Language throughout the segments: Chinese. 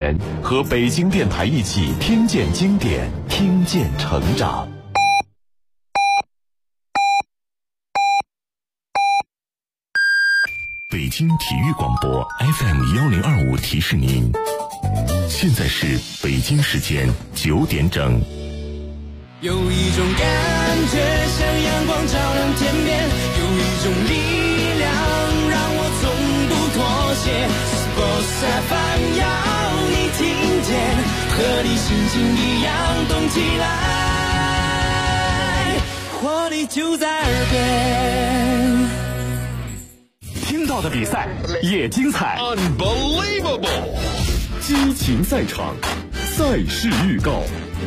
年，和北京电台一起听见经典，听见成长。北京体育广播 FM1025提示您，现在是北京时间9点整。 有一种感觉像阳光照亮天边，有一种力量让我从不妥协。Sports FM 要你听见，和你心情一样动起来，活力就在耳边。 听到的比赛也精彩 Unbelievable 激情赛场，赛事预告。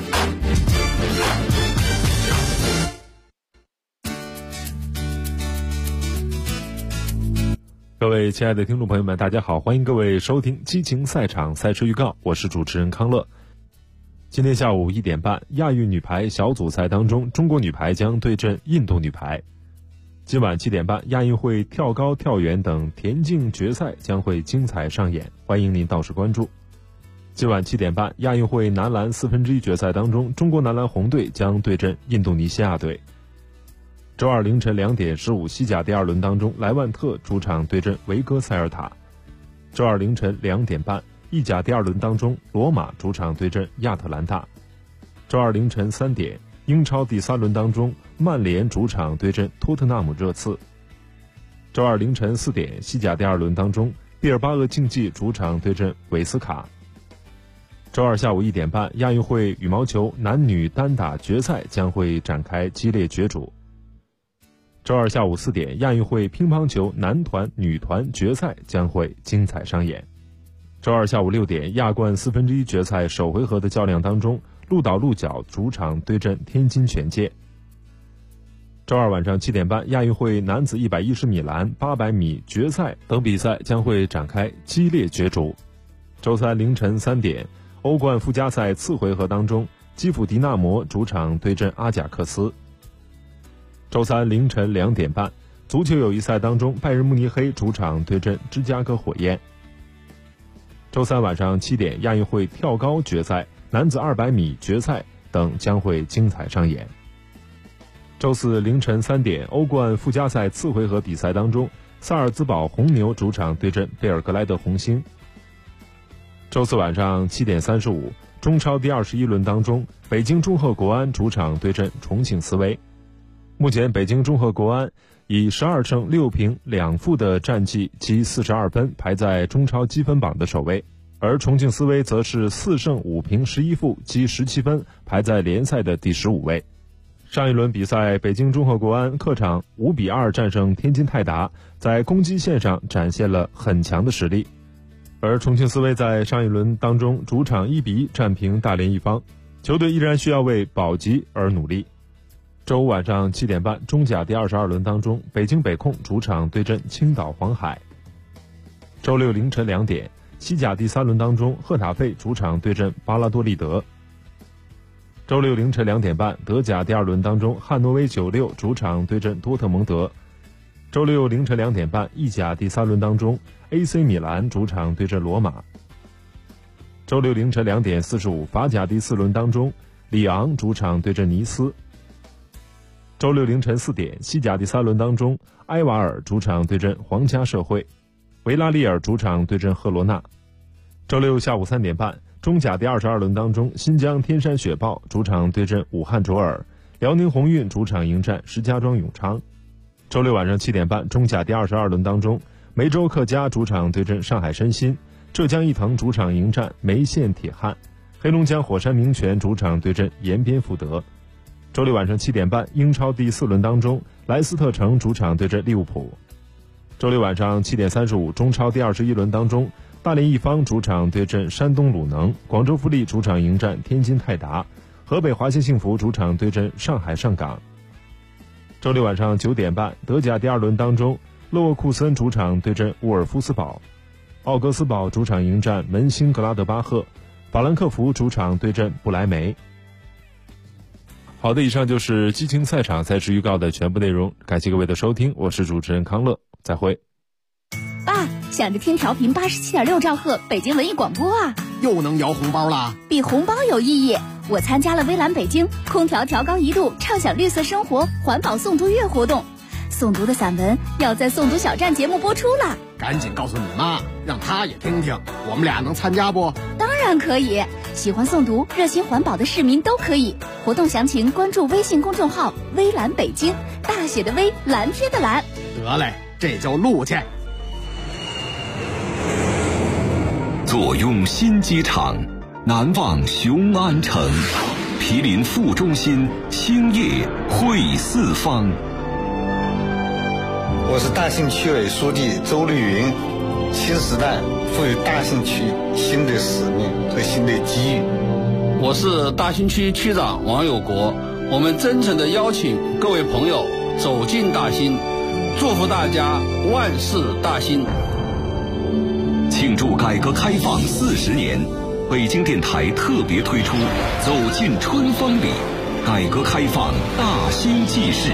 各位亲爱的听众朋友们，大家好，欢迎各位收听激情赛场赛事预告，我是主持人康乐。今天下午1点半，亚运女排小组赛当中，中国女排将对阵印度女排。今晚7点半，亚运会跳高、跳远等田径决赛将会精彩上演，欢迎您到时关注。今晚7点半，亚运会男篮1/4决赛当中，中国男篮红队将对阵印度尼西亚队。周二凌晨2点15，西甲第2轮当中，莱万特主场对阵维戈塞尔塔。周二凌晨2点半，意甲第2轮当中，罗马主场对阵亚特兰大。周二凌晨3点，英超第3轮当中，曼联主场对阵托特纳姆热刺。周二凌晨4点，西甲第2轮当中，毕尔巴鄂竞技主场对阵韦斯卡。周二下午1点半，亚运会羽毛球男女单打决赛将会展开激烈角逐。周二下午4点，亚运会乒乓球男团、女团决赛将会精彩上演。周二下午6点，亚冠1/4决赛首回合的较量当中，鹿岛鹿角主场对阵天津权健。周二晚上7点半，亚运会男子110米栏、800米决赛等比赛将会展开激烈角逐。周三凌晨3点，欧冠附加赛次回合当中，基辅迪纳摩主场对阵阿贾克斯。周三凌晨2点半，足球友谊赛当中，拜仁慕尼黑主场对阵芝加哥火焰。周三晚上7点，亚运会跳高决赛、男子200米决赛等将会精彩上演。周四凌晨3点，欧冠附加赛次回合比赛当中，萨尔兹堡红牛主场对阵贝尔格莱德红星。周四晚上7点35，中超第21轮当中，北京中赫国安主场对阵重庆斯威。目前北京中赫国安以12胜6平2负的战绩积42分，排在中超积分榜的首位，而重庆斯威则是4胜5平11负积17分，排在联赛的第15位。上一轮比赛，北京中赫国安客场5-2战胜天津泰达，在攻击线上展现了很强的实力，而重庆斯威在上一轮当中主场1-1战平大连一方，球队依然需要为保级而努力。周五晚上7点半，中甲第22轮当中，北京北控主场对阵青岛黄海。周六凌晨2点，西甲第3轮当中，赫塔费主场对阵巴拉多利德。周六凌晨2点半，德甲第2轮当中，汉诺威96主场对阵多特蒙德。周六凌晨2点半，意甲第3轮当中， AC 米兰主场对阵罗马。周六凌晨2点45，法甲第4轮当中，里昂主场对阵尼斯。周六凌晨4点，西甲第3轮当中，埃瓦尔主场对阵皇家社会，维拉利尔主场对阵赫罗纳。周六下午3点半，中甲第22轮当中，新疆天山雪豹主场对阵武汉卓尔，辽宁宏运主场迎战石家庄永昌。周六晚上7点半，中甲第22轮当中，梅州客家主场对阵上海申鑫，浙江毅腾主场迎战梅县铁汉，黑龙江火山名泉主场对阵延边富德。周六晚上7点半，英超第4轮当中，莱斯特城主场对阵利物浦。周六晚上7点35，中超第21轮当中，大连一方主场对阵山东鲁能，广州富力主场迎战天津泰达，河北华夏幸福主场对阵上海上港。周六晚上9点半，德甲第2轮当中，勒沃库森主场对阵沃尔夫斯堡，奥格斯堡主场迎战门兴格拉德巴赫，法兰克福主场对阵不莱梅。好的，以上就是激情赛场赛事预告的全部内容，感谢各位的收听，我是主持人康乐，再会。 爸，想着听调频87.6兆赫北京文艺广播啊。 又能摇红包了？ 比红包有意义。我参加了微蓝北京空调调高1度畅享绿色生活环保诵读月活动，诵读的散文要在诵读小站节目播出了。 赶紧告诉你妈，让她也听听，我们俩能参加不？ 当然可以，喜欢诵读热心环保的市民都可以。活动详情关注微信公众号微蓝北京，大写的微，蓝天的蓝。 得嘞，这就录去。 坐拥新机场，难忘雄安城，毗邻副中心，兴业汇四方。 我是大兴区委书记周绿云。新时代赋予大兴区新的使命和新的机遇。 我是大兴区区长王有国。我们真诚地邀请各位朋友走进大兴，祝福大家万事大兴。 庆祝改革开放40年，北京电台特别推出《走进春风里》，改革开放大兴纪事。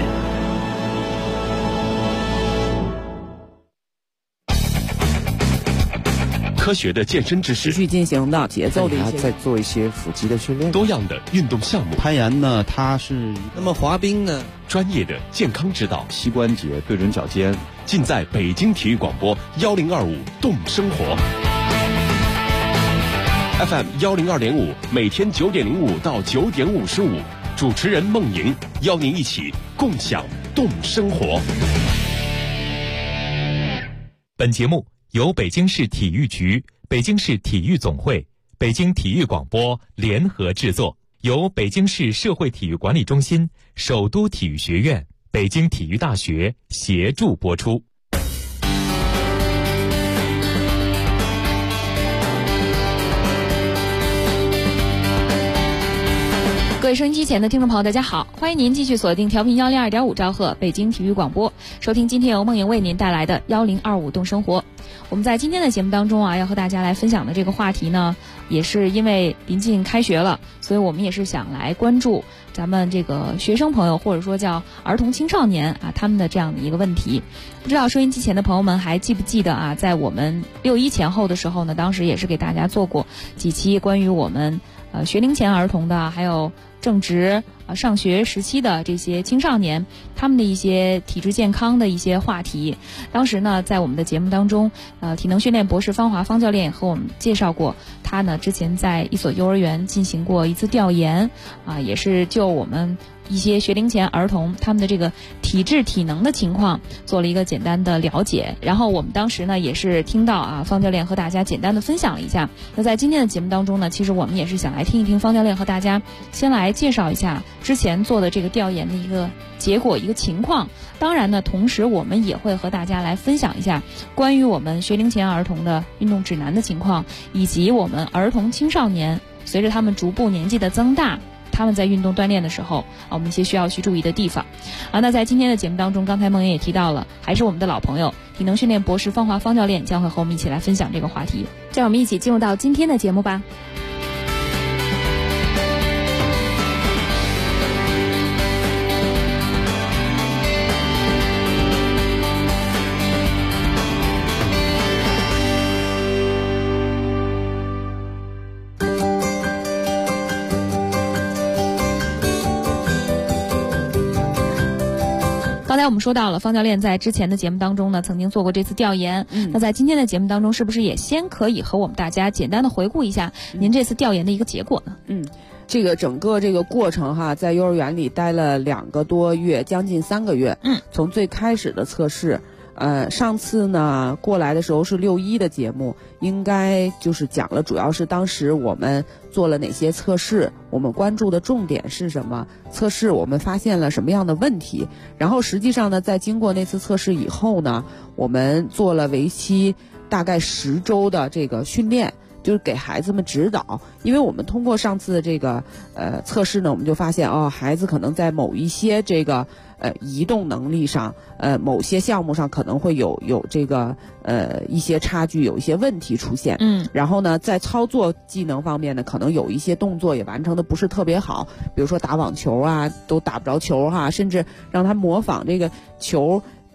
科学的健身知识， 持续进行的节奏的一些， 再做一些腹肌的训练， 多样的运动项目。 攀岩呢，它是那么滑冰呢， 专业的健康指导， 膝关节对准脚尖， 尽在北京体育广播1025动生活 FM 102.5，每天9点05到9点55，主持人孟莹邀您一起共享动生活。 本节目由北京市体育局、北京市体育总会、北京体育广播联合制作，由北京市社会体育管理中心、首都体育学院、北京体育大学协助播出。 各位收音机前的听众朋友，大家好，欢迎您继续锁定调频102.5兆赫北京体育广播，收听今天由孟莹为您带来的1025动生活。我们在今天的节目当中要和大家来分享的这个话题呢，也是因为临近开学了，所以我们也是想来关注咱们这个学生朋友，或者说叫儿童青少年他们的这样的一个问题。不知道收音机前的朋友们还记不记得在我们6·1前后的时候呢，当时也是给大家做过几期关于我们学龄前儿童的，还有正值上学时期的这些青少年，他们的一些体质健康的一些话题。当时呢，在我们的节目当中，体能训练博士方华方教练也和我们介绍过，他呢之前在一所幼儿园进行过一次调研，也是就我们一些学龄前儿童他们的这个体质体能的情况做了一个简单的了解。然后我们当时呢也是听到方教练和大家简单的分享了一下。那在今天的节目当中呢，其实我们也是想来听一听方教练和大家先来介绍一下之前做的这个调研的一个结果一个情况。当然呢，同时我们也会和大家来分享一下关于我们学龄前儿童的运动指南的情况，以及我们儿童青少年随着他们逐步年纪的增大，他们在运动锻炼的时候我们一些需要去注意的地方那在今天的节目当中，刚才孟莹也提到了，还是我们的老朋友体能训练博士方华方教练将会和我们一起来分享这个话题。让我们一起进入到今天的节目吧。刚才我们说到了方教练在之前的节目当中呢曾经做过这次调研，那在今天的节目当中是不是也先可以和我们大家简单的回顾一下您这次调研的一个结果呢？ 这个整个这个过程在幼儿园里待了2个多月，将近3个月。从最开始的测试，上次呢过来的时候是6·1的节目，应该就是讲了主要是当时我们做了哪些测试，我们关注的重点是什么，测试我们发现了什么样的问题。然后实际上呢，在经过那次测试以后呢，我们做了为期大概10周的这个训练，就是给孩子们指导。因为我们通过上次的这个测试呢，我们就发现孩子可能在某一些这个移动能力上，某些项目上可能会有这个一些差距，有一些问题出现。然后呢，在操作技能方面呢，可能有一些动作也完成的不是特别好，比如说打网球都打不着球甚至让他模仿这个球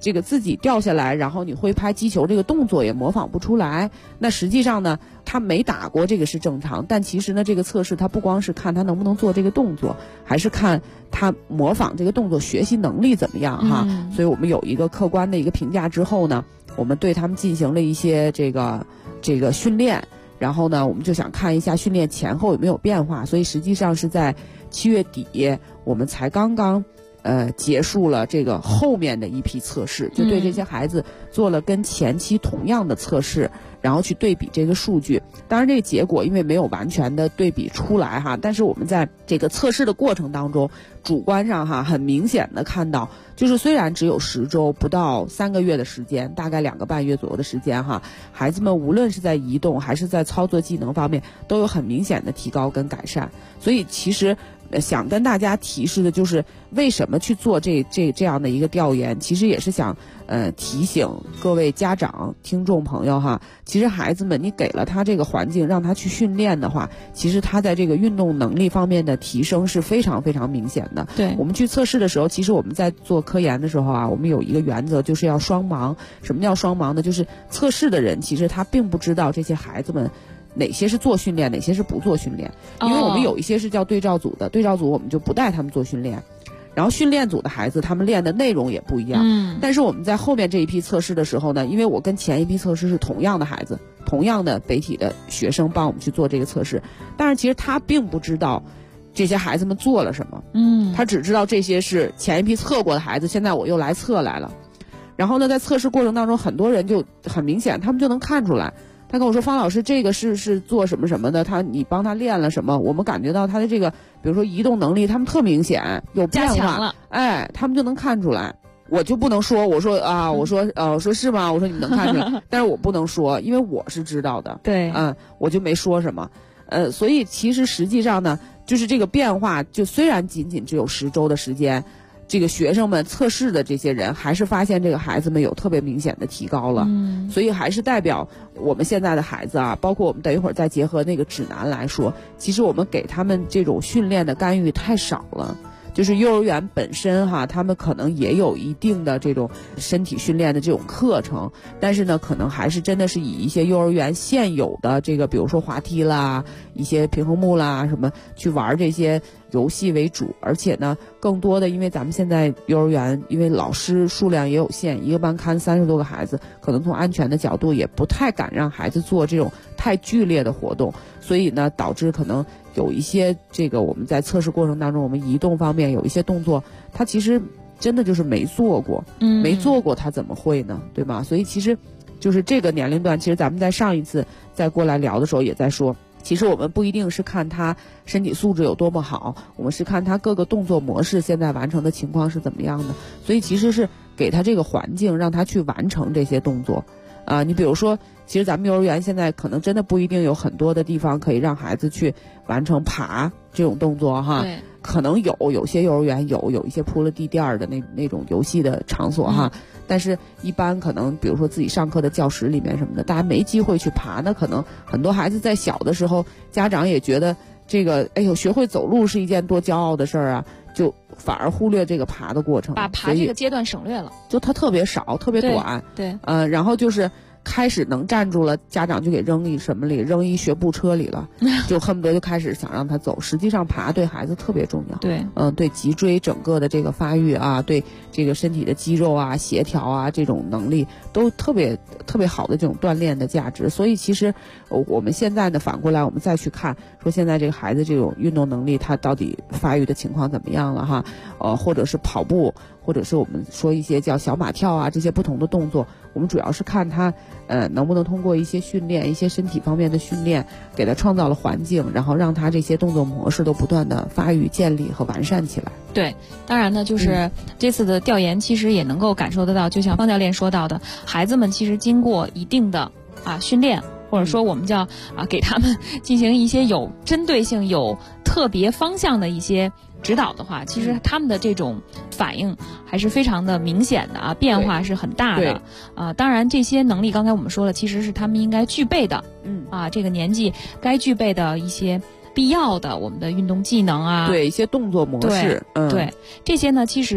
这个自己掉下来，然后你挥拍击球这个动作也模仿不出来。那实际上呢，他没打过这个是正常，但其实呢，这个测试他不光是看他能不能做这个动作，还是看他模仿这个动作学习能力怎么样哈。所以我们有一个客观的一个评价之后呢，我们对他们进行了一些这个训练，然后呢，我们就想看一下训练前后有没有变化。所以实际上是在7月底，我们才刚刚结束了这个后面的一批测试，就对这些孩子做了跟前期同样的测试，然后去对比这个数据。当然这个结果因为没有完全的对比出来哈，但是我们在这个测试的过程当中，主观上哈很明显的看到，就是虽然只有10周不到3个月的时间，大概2个半月左右的时间哈，孩子们无论是在移动还是在操作技能方面都有很明显的提高跟改善。所以其实想跟大家提示的就是为什么去做这样的一个调研，其实也是想提醒各位家长听众朋友哈，其实孩子们你给了他这个环境让他去训练的话，其实他在这个运动能力方面的提升是非常非常明显的。 对， 我们去测试的时候，其实我们在做科研的时候啊，我们有一个原则就是要双盲。什么叫双盲呢？就是测试的人其实他并不知道这些孩子们哪些是做训练，哪些是不做训练，因为我们有一些是叫对照组的，对照组我们就不带他们做训练，然后训练组的孩子他们练的内容也不一样。但是我们在后面这一批测试的时候呢，因为我跟前一批测试是同样的孩子，同样的北体的学生帮我们去做这个测试，但是其实他并不知道这些孩子们做了什么，他只知道这些是前一批测过的孩子，现在我又来测来了。然后呢，在测试过程当中，很多人就很明显，他们就能看出来。他跟我说，方老师，这个是做什么什么的，你帮他练了什么？我们感觉到他的这个，比如说移动能力，他们特明显有变化， 加强了， 哎，他们就能看出来。我就不能说，我说是吗？我说你能看出来，但是我不能说，因为我是知道的， 对， 我就没说什么，所以其实实际上呢，就是这个变化，就虽然仅仅只有10周的时间。这个学生们测试的这些人还是发现这个孩子们有特别明显的提高了，所以还是代表我们现在的孩子啊，包括我们等一会儿再结合那个指南来说，其实我们给他们这种训练的干预太少了。就是幼儿园本身哈，他们可能也有一定的这种身体训练的这种课程，但是呢，可能还是真的是以一些幼儿园现有的这个，比如说滑梯啦、一些平衡木啦什么去玩这些游戏为主。而且呢，更多的因为咱们现在幼儿园因为老师数量也有限，一个班看30多个孩子，可能从安全的角度也不太敢让孩子做这种太剧烈的活动，所以呢，导致可能有一些这个我们在测试过程当中，我们移动方面有一些动作，他其实真的就是没做过，没做过他怎么会呢？对吧？所以其实就是这个年龄段，其实咱们在上一次再过来聊的时候也在说，其实我们不一定是看他身体素质有多么好，我们是看他各个动作模式现在完成的情况是怎么样的。所以其实是给他这个环境，让他去完成这些动作。你比如说，其实咱们幼儿园现在可能真的不一定有很多的地方可以让孩子去完成爬这种动作哈。对，可能有些幼儿园有一些铺了地垫的那种游戏的场所哈，但是一般可能比如说自己上课的教室里面什么的，大家没机会去爬，那可能很多孩子在小的时候，家长也觉得这个学会走路是一件多骄傲的事儿啊，就反而忽略这个爬的过程， 把爬这个阶段省略了， 就它特别少，特别短。 对， 然后就是开始能站住了，家长就给扔一什么里，扔一学步车里了，就恨不得就开始想让他走。实际上爬对孩子特别重要， 对， 对脊椎整个的这个发育啊，对这个身体的肌肉啊、协调啊这种能力都特别特别好的这种锻炼的价值。所以其实我们现在呢反过来我们再去看，说现在这个孩子这种运动能力他到底发育的情况怎么样了哈？或者是跑步，或者是我们说一些叫小马跳啊这些不同的动作，我们主要是看他能不能通过一些训练，一些身体方面的训练，给他创造了环境，然后让他这些动作模式都不断的发育、建立和完善起来。 对，当然呢，就是这次的调研其实也能够感受得到，就像方教练说到的，孩子们其实经过一定的训练，或者说我们叫给他们进行一些有针对性、有特别方向的一些指导的话，其实他们的这种反应还是非常的明显的变化是很大的。当然这些能力刚才我们说了，其实是他们应该具备的，这个年纪该具备的一些必要的我们的运动技能啊， 对一些动作模式， 对这些呢，其实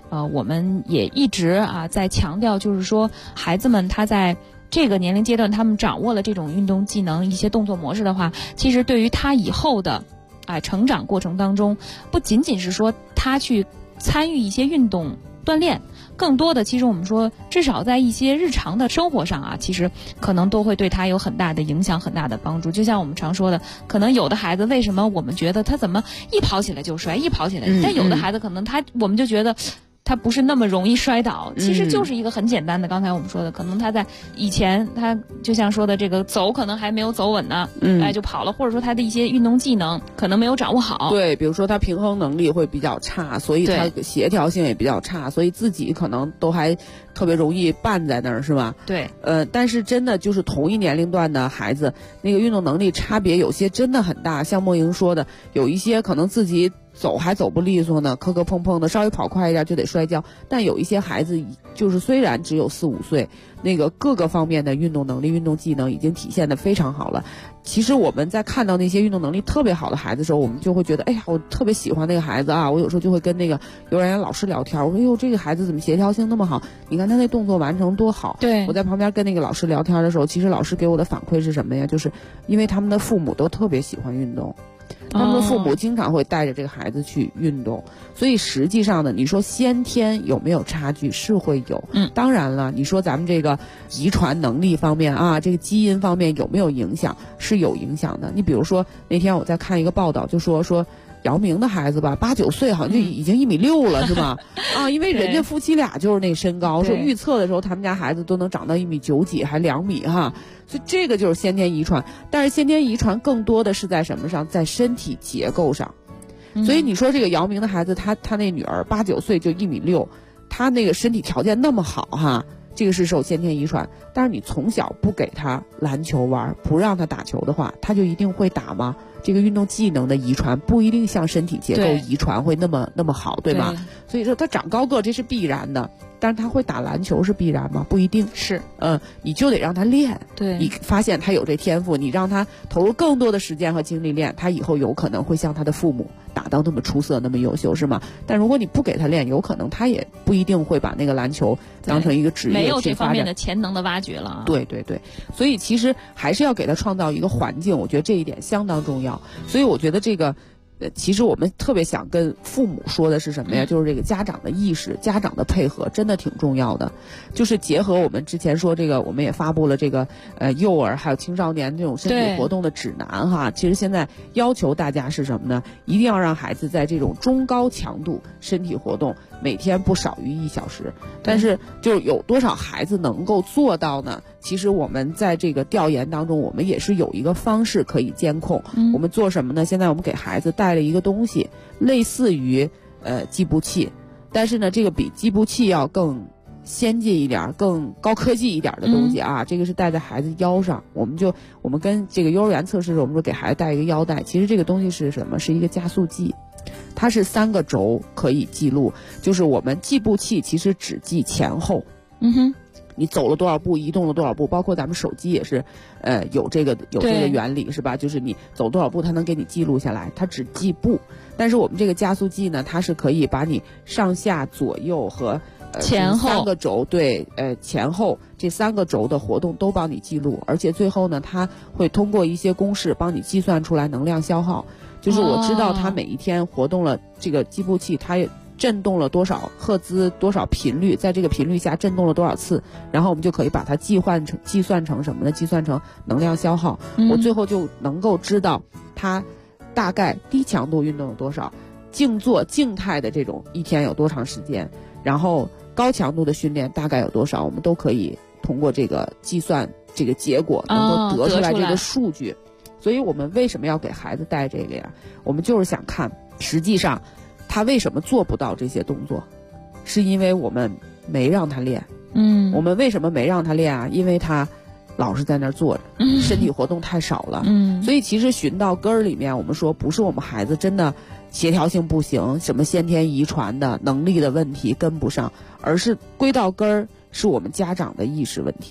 我们也一直在强调，就是说孩子们他在这个年龄阶段，他们掌握了这种运动技能、一些动作模式的话，其实对于他以后的成长过程当中，不仅仅是说他去参与一些运动锻炼，更多的其实我们说，至少在一些日常的生活上其实可能都会对他有很大的影响、很大的帮助。就像我们常说的，可能有的孩子为什么我们觉得他怎么一跑起来就摔，一跑起来，但有的孩子可能我们就觉得他不是那么容易摔倒，其实就是一个很简单的，刚才我们说的，可能他在以前他就像说的这个走可能还没有走稳呢，就跑了，或者说他的一些运动技能可能没有掌握好。 对，比如说他平衡能力会比较差，所以他协调性也比较差，所以自己可能都还特别容易绊在那儿，是吧？ 对。 但是真的就是同一年龄段的孩子，那个运动能力差别有些真的很大，像莫莹说的，有一些可能自己走还走不利索呢，磕磕碰碰的，稍微跑快一点就得摔跤。但有一些孩子就是虽然只有4、5岁，那个各个方面的运动能力、运动技能已经体现得非常好了。其实我们在看到那些运动能力特别好的孩子的时候，我们就会觉得，哎呀，我特别喜欢那个孩子啊！我有时候就会跟那个幼儿园老师聊天，我说哟，这个孩子怎么协调性那么好？你看他那动作完成多好。 对， 我在旁边跟那个老师聊天的时候，其实老师给我的反馈是什么呀？就是因为他们的父母都特别喜欢运动。他们的父母经常会带着这个孩子去运动，所以实际上呢，你说先天有没有差距？是会有。当然了，你说咱们这个遗传能力方面这个基因方面有没有影响？是有影响的。你比如说那天我在看一个报道，就说姚明的孩子吧，8、9岁好像就已经1.6米了，是吧？因为人家夫妻俩就是那身高，说预测的时候他们家孩子都能长到1.9几，还2米哈。所以这个就是先天遗传，但是先天遗传更多的是在什么上？在身体结构上。所以你说这个姚明的孩子，他那女儿8、9岁就1.6米，他那个身体条件那么好哈，这个是受先天遗传。但是你从小不给他篮球玩，不让他打球的话，他就一定会打吗？这个运动技能的遗传不一定像身体结构遗传会那么好，对吗？所以说他长高个这是必然的，但是他会打篮球是必然吗？不一定是。 你就得让他练。 对， 你发现他有这天赋，你让他投入更多的时间和精力练，他以后有可能会像他的父母打到那么出色、那么优秀，是吗？但如果你不给他练，有可能他也不一定会把那个篮球当成一个职业去发展， 没有这方面的潜能的挖掘了。 对，所以其实还是要给他创造一个环境，我觉得这一点相当重要。所以我觉得这个其实我们特别想跟父母说的是什么呀？就是这个家长的意识、家长的配合真的挺重要的。就是结合我们之前说这个，我们也发布了这个幼儿还有青少年这种身体活动的指南哈。其实现在要求大家是什么呢？一定要让孩子在这种中高强度身体活动每天不少于1小时。但是就有多少孩子能够做到呢？其实我们在这个调研当中，我们也是有一个方式可以监控。我们做什么呢？现在我们给孩子带了一个东西，类似于计步器，但是呢，这个比计步器要更先进一点、更高科技一点的东西啊。这个是戴在孩子腰上。我们跟这个幼儿园测试的时候，我们说给孩子带一个腰带。其实这个东西是什么？是一个加速计。它是3个轴可以记录，就是我们计步器其实只记前后。你走了多少步，移动了多少步，包括咱们手机也是，有这个原理是吧？就是你走多少步，它能给你记录下来，它只记步。但是我们这个加速计呢，它是可以把你上下左右和前后 3个轴，对，前后这3个轴的活动都帮你记录，而且最后呢，它会通过一些公式帮你计算出来能量消耗。就是我知道它每一天活动了这个计步器，它也震动了多少赫兹、多少频率，在这个频率下震动了多少次，然后我们就可以把它计算成什么呢？计算成能量消耗。我最后就能够知道它大概低强度运动有多少，静坐静态的这种一天有多长时间，然后高强度的训练大概有多少，我们都可以通过这个计算这个结果能够得出来这个数据。所以我们为什么要给孩子带这个呀？我们就是想看实际上他为什么做不到这些动作，是因为我们没让他练。我们为什么没让他练啊？因为他老是在那儿坐着，身体活动太少了。所以其实寻到根儿里面，我们说不是我们孩子真的协调性不行，什么先天遗传的能力的问题跟不上，而是归到根儿是我们家长的意识问题。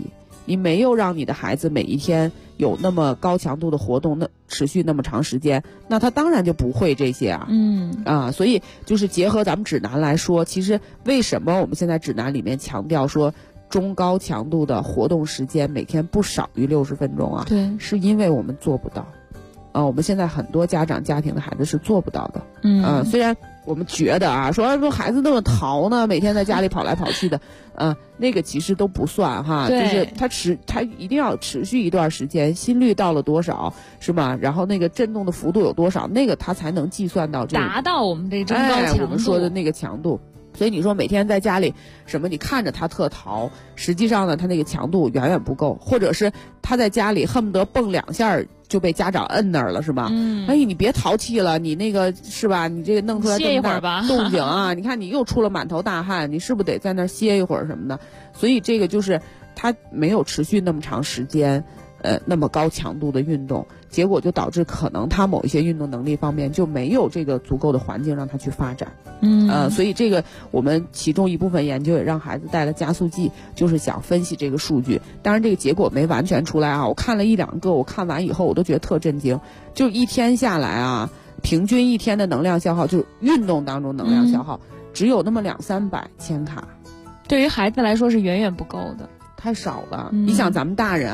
你没有让你的孩子每一天有那么高强度的活动，那持续那么长时间，那他当然就不会这些啊。所以就是结合咱们指南来说，其实为什么我们现在指南里面强调说中高强度的活动时间每天不少于60分钟啊？ 对， 是因为我们做不到。我们现在很多家庭的孩子是做不到的。虽然我们觉得啊，说孩子那么淘呢，每天在家里跑来跑去的，那个其实都不算哈，就是他一定要持续一段时间，心率到了多少是吧？然后那个震动的幅度有多少，那个他才能计算到达到我们这中高强度， 我们说的那个强度。所以你说每天在家里什么，你看着他特淘，实际上呢，他那个强度远远不够，或者是他在家里恨不得蹦2下就被家长摁那儿了，是吧？哎，你别淘气了，你那个是吧？你这个弄出来这么大动静啊，你看你又出了满头大汗，你是不是得在那儿歇一会儿什么的？所以这个就是他没有持续那么长时间，那么高强度的运动，结果就导致可能他某一些运动能力方面就没有这个足够的环境让他去发展。所以这个我们其中一部分研究也让孩子带了加速剂，就是想分析这个数据。当然这个结果没完全出来啊，我看了1-2个，我看完以后我都觉得特震惊。就一天下来啊，平均一天的能量消耗，就是运动当中能量消耗，只有那么200-300千卡， 对于孩子来说是远远不够的。 太少了。你想咱们大人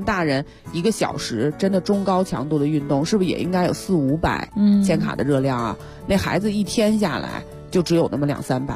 1个小时真的中高强度的运动，是不是也应该有400-500千卡的热量啊？那孩子一天下来就只有那么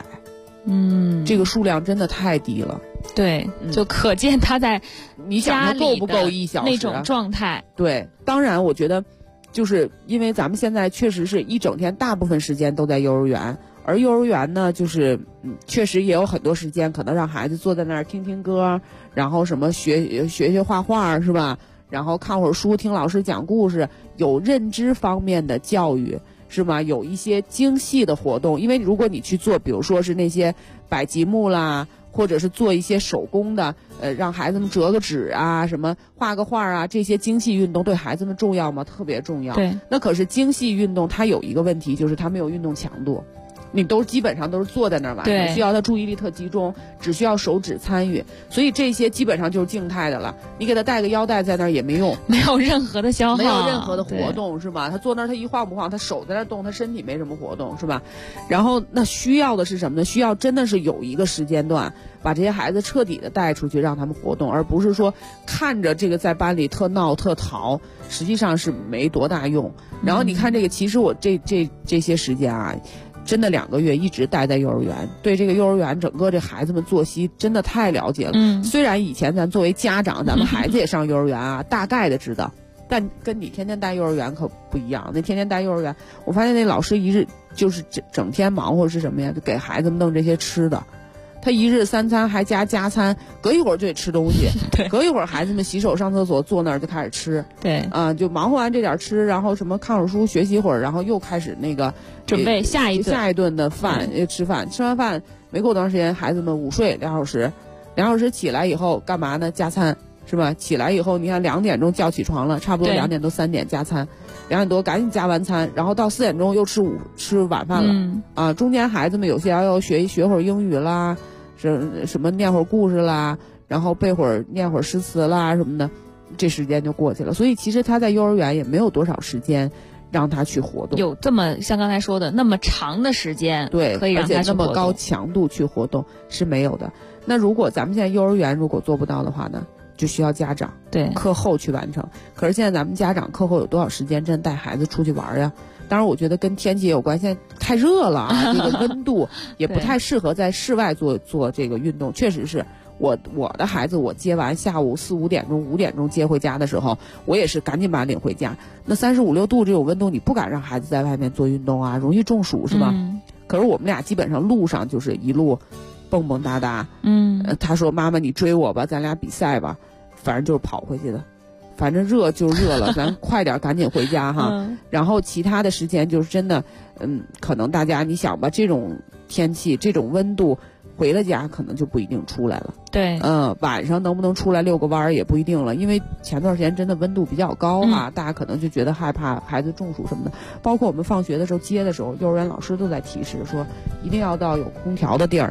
200-300，这个数量真的太低了。 对，就可见他在你想他够不够1小时那种状态？ 对，当然我觉得就是因为咱们现在确实是一整天大部分时间都在幼儿园。而幼儿园呢，就是确实也有很多时间，可能让孩子坐在那儿听听歌，然后什么学画画是吧？然后看会儿书，听老师讲故事，有认知方面的教育是吧？有一些精细的活动，因为如果你去做，比如说是那些摆积木啦，或者是做一些手工的，让孩子们折个纸啊，什么画个画啊，这些精细运动对孩子们重要吗？特别重要。 对。 那可是精细运动它有一个问题，就是它没有运动强度。你基本上都是坐在那儿完成，需要他注意力特集中，只需要手指参与，所以这些基本上就是静态的了。你给他带个腰带在那儿也没用， 没有任何的消耗， 没有任何的活动，是吧？他坐那儿他一晃不晃，他手在那儿动，他身体没什么活动，是吧？然后那需要的是什么呢？需要真的是有一个时间段把这些孩子彻底的带出去，让他们活动，而不是说看着这个在班里特闹特淘，实际上是没多大用。然后你看这个，其实我这些时间啊，真的2个月一直待在幼儿园，对这个幼儿园整个这孩子们作息真的太了解了。虽然以前咱作为家长，咱们孩子也上幼儿园啊，大概的知道，但跟你天天带幼儿园可不一样。那天天带幼儿园，我发现那老师一日就是整天忙活是什么呀？就给孩子们弄这些吃的。他一日3餐还加餐，隔一会儿就得吃东西，隔一会儿孩子们洗手上厕所，坐那儿就开始吃，就忙活完这点吃，然后什么看会儿书学习一会儿，然后又开始那个准备下一顿的饭，吃饭，吃完饭没过多长时间，孩子们午睡2小时，2小时起来以后干嘛呢？加餐是吧？起来以后你看2点钟叫起床了，差不多2点多3点加餐，2点多赶紧加完餐，然后到4点钟又吃晚饭了，中间孩子们有些要学会儿英语啦。什么念会儿故事啦，然后念会儿诗词啦什么的，这时间就过去了。所以其实他在幼儿园也没有多少时间让他去活动， 有这么像刚才说的那么长的时间， 对， 可以让他去活动， 而且那么高强度去活动是没有的。那如果咱们现在幼儿园如果做不到的话呢，就需要家长课后去完成。可是现在咱们家长课后有多少时间真带孩子出去玩呀？当然我觉得跟天气也有关系，现在太热了啊，这个温度也不太适合在室外做这个运动。确实是我的孩子，我接完下午4-5点钟5点钟接回家的时候，我也是赶紧把他领回家。那35-6度这种温度，你不敢让孩子在外面做运动啊，容易中暑是吧？可是我们俩基本上路上就是一路蹦蹦哒哒，他说妈妈你追我吧，咱俩比赛吧，反正就是跑回去的。反正热就热了，咱快点赶紧回家哈。然后其他的时间就是真的，可能大家你想吧，这种天气这种温度，回了家可能就不一定出来了。 对， 晚上能不能出来遛个弯儿也不一定了，因为前段时间真的温度比较高哈，大家可能就觉得害怕孩子中暑什么的。包括我们放学的时候接的时候，幼儿园老师都在提示说，一定要到有空调的地儿。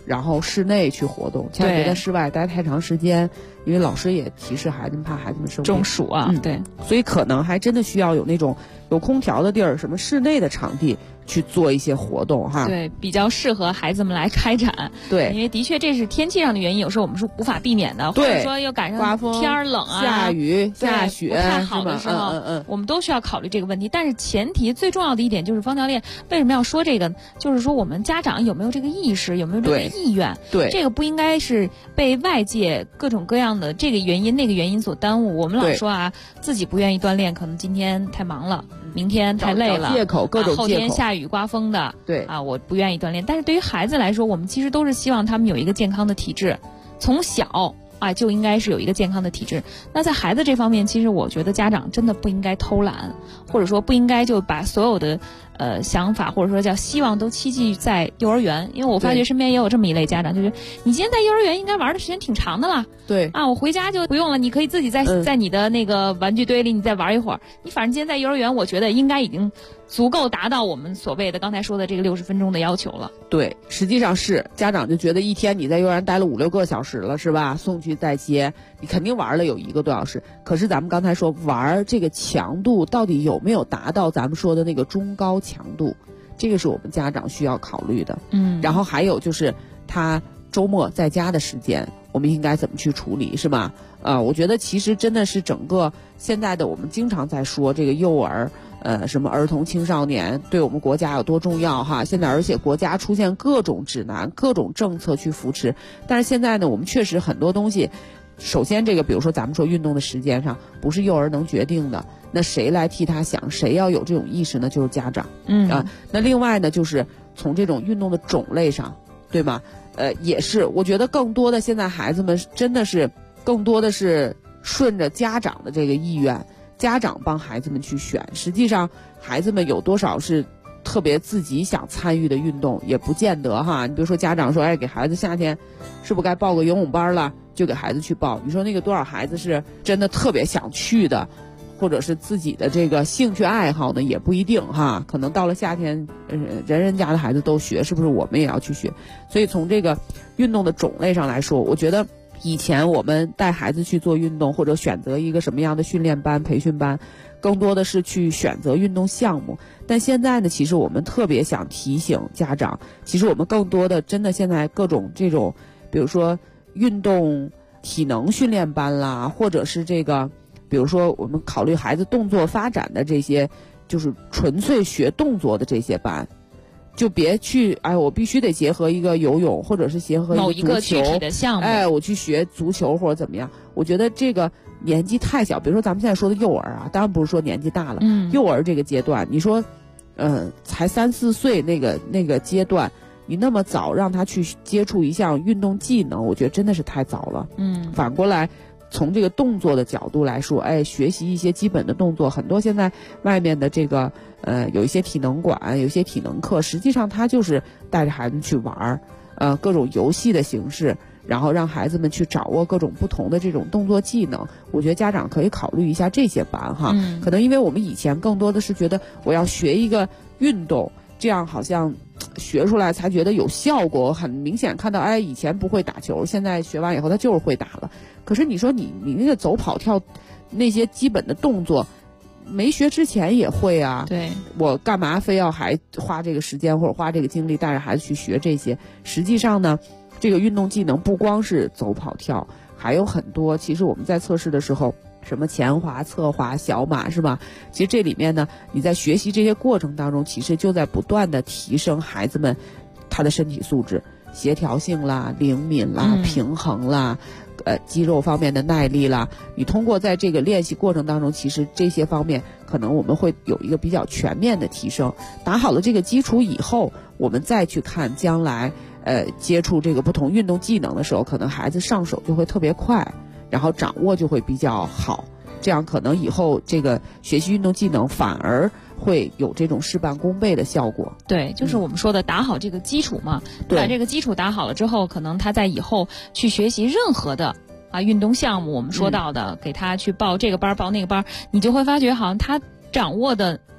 然后室内去活动，千万别在室外待太长时间，因为老师也提示孩子们，怕孩子们生病中暑啊。对， 所以可能还真的需要有那种有空调的地儿，什么室内的场地去做一些活动哈。 对，比较适合孩子们来开展。 对， 因为的确这是天气上的原因，有时候我们是无法避免的，或者说又赶上刮风、 天冷啊、 下雨、下雪不太好的时候，我们都需要考虑这个问题。但是前提最重要的一点就是方教练为什么要说这个，就是说我们家长有没有这个意识，有没有这个意愿？ 对， 这个不应该是被外界各种各样的这个原因那个原因所耽误。我们老说啊，自己不愿意锻炼，可能今天太忙了，明天太累了， 借口各种借口， 后天下雨刮风的， 对啊，我不愿意锻炼。但是对于孩子来说，我们其实都是希望他们有一个健康的体质，从小啊就应该是有一个健康的体质。那在孩子这方面，其实我觉得家长真的不应该偷懒，或者说不应该就把所有的想法或者说叫希望都期冀在幼儿园。因为我发觉身边也有这么一类家长，就是你今天在幼儿园应该玩的时间挺长的了， 对啊，我回家就不用了，你可以自己在你的那个玩具堆里你再玩一会儿。你反正今天在幼儿园，我觉得应该已经足够达到我们所谓的刚才说的这个60分钟的要求了。 对，实际上是家长就觉得一天你在幼儿园待了5、6个小时了，是吧？送去再接，你肯定玩了有1个多小时。可是咱们刚才说玩这个强度到底有没有达到咱们说的那个中高强度，这个是我们家长需要考虑的。然后还有就是他周末在家的时间，我们应该怎么去处理，是吧？我觉得其实真的是整个现在的我们经常在说这个幼儿。什么儿童青少年对我们国家有多重要哈？现在而且国家出现各种指南、各种政策去扶持，但是现在呢，我们确实很多东西，首先这个比如说咱们说运动的时间上，不是幼儿能决定的，那谁来替他想？谁要有这种意识呢？就是家长。那另外呢，就是从这种运动的种类上，对吗？也是，我觉得更多的现在孩子们真的是更多的是顺着家长的这个意愿。家长帮孩子们去选，实际上孩子们有多少是特别自己想参与的运动，也不见得哈。你比如说家长说，哎，给孩子夏天是不是该报个游泳班了，就给孩子去报。你说那个多少孩子是真的特别想去的，或者是自己的这个兴趣爱好呢，也不一定哈。可能到了夏天，人家的孩子都学，是不是我们也要去学？所以从这个运动的种类上来说，我觉得以前我们带孩子去做运动，或者选择一个什么样的训练班、培训班，更多的是去选择运动项目。但现在呢，其实我们特别想提醒家长，其实我们更多的真的现在各种这种，比如说运动体能训练班啦，或者是这个，比如说我们考虑孩子动作发展的这些，就是纯粹学动作的这些班。就别去，我必须得结合一个游泳，或者是结合某一个具体的项目， 我去学足球或者怎么样。我觉得这个年纪太小，比如说咱们现在说的幼儿啊，当然不是说年纪大了，幼儿这个阶段，你说，才3、4岁那个阶段，你那么早让他去接触一项运动技能，我觉得真的是太早了。反过来。从这个动作的角度来说，学习一些基本的动作，很多现在外面的这个有一些体能馆，有一些体能课，实际上他就是带着孩子去玩各种游戏的形式，然后让孩子们去掌握各种不同的这种动作技能。我觉得家长可以考虑一下这些班哈。可能因为我们以前更多的是觉得我要学一个运动，这样好像学出来才觉得有效果，很明显看到以前不会打球，现在学完以后他就是会打了。可是你说你那个走跑跳那些基本的动作没学之前也会啊， 对， 我干嘛非要还花这个时间或者花这个精力带着孩子去学这些？实际上呢，这个运动技能不光是走跑跳，还有很多。其实我们在测试的时候，什么前滑、侧滑、小马是吧？其实这里面呢，你在学习这些过程当中，其实就在不断的提升孩子们他的身体素质、协调性啦、灵敏啦、平衡啦。肌肉方面的耐力啦，你通过在这个练习过程当中，其实这些方面可能我们会有一个比较全面的提升。打好了这个基础以后，我们再去看将来接触这个不同运动技能的时候，可能孩子上手就会特别快，然后掌握就会比较好。这样可能以后这个学习运动技能反而会有这种事半功倍的效果。 对，就是我们说的打好这个基础嘛。 对， 把这个基础打好了之后，可能他在以后去学习任何的运动项目，我们说到的，给他去报这个班报那个班，你就会发觉好像他掌握的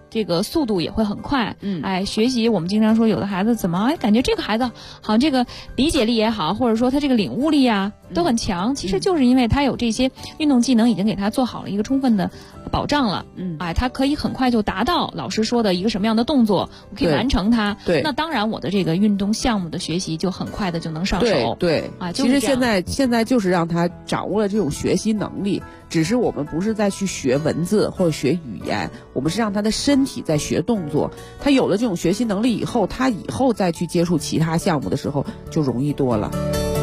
这个速度也会很快。学习我们经常说有的孩子怎么感觉这个孩子好像这个理解力也好，或者说他这个领悟力啊都很强，其实就是因为他有这些运动技能已经给他做好了一个充分的保障了。他可以很快就达到老师说的一个什么样的动作，我可以完成它。 对， 那当然我的这个运动项目的学习就很快的就能上手。 对，其实现在就是让他掌握了这种学习能力，只是我们不是在去学文字或者学语言，我们是让他的身体在学动作。他有了这种学习能力以后，他以后再去接触其他项目的时候就容易多了。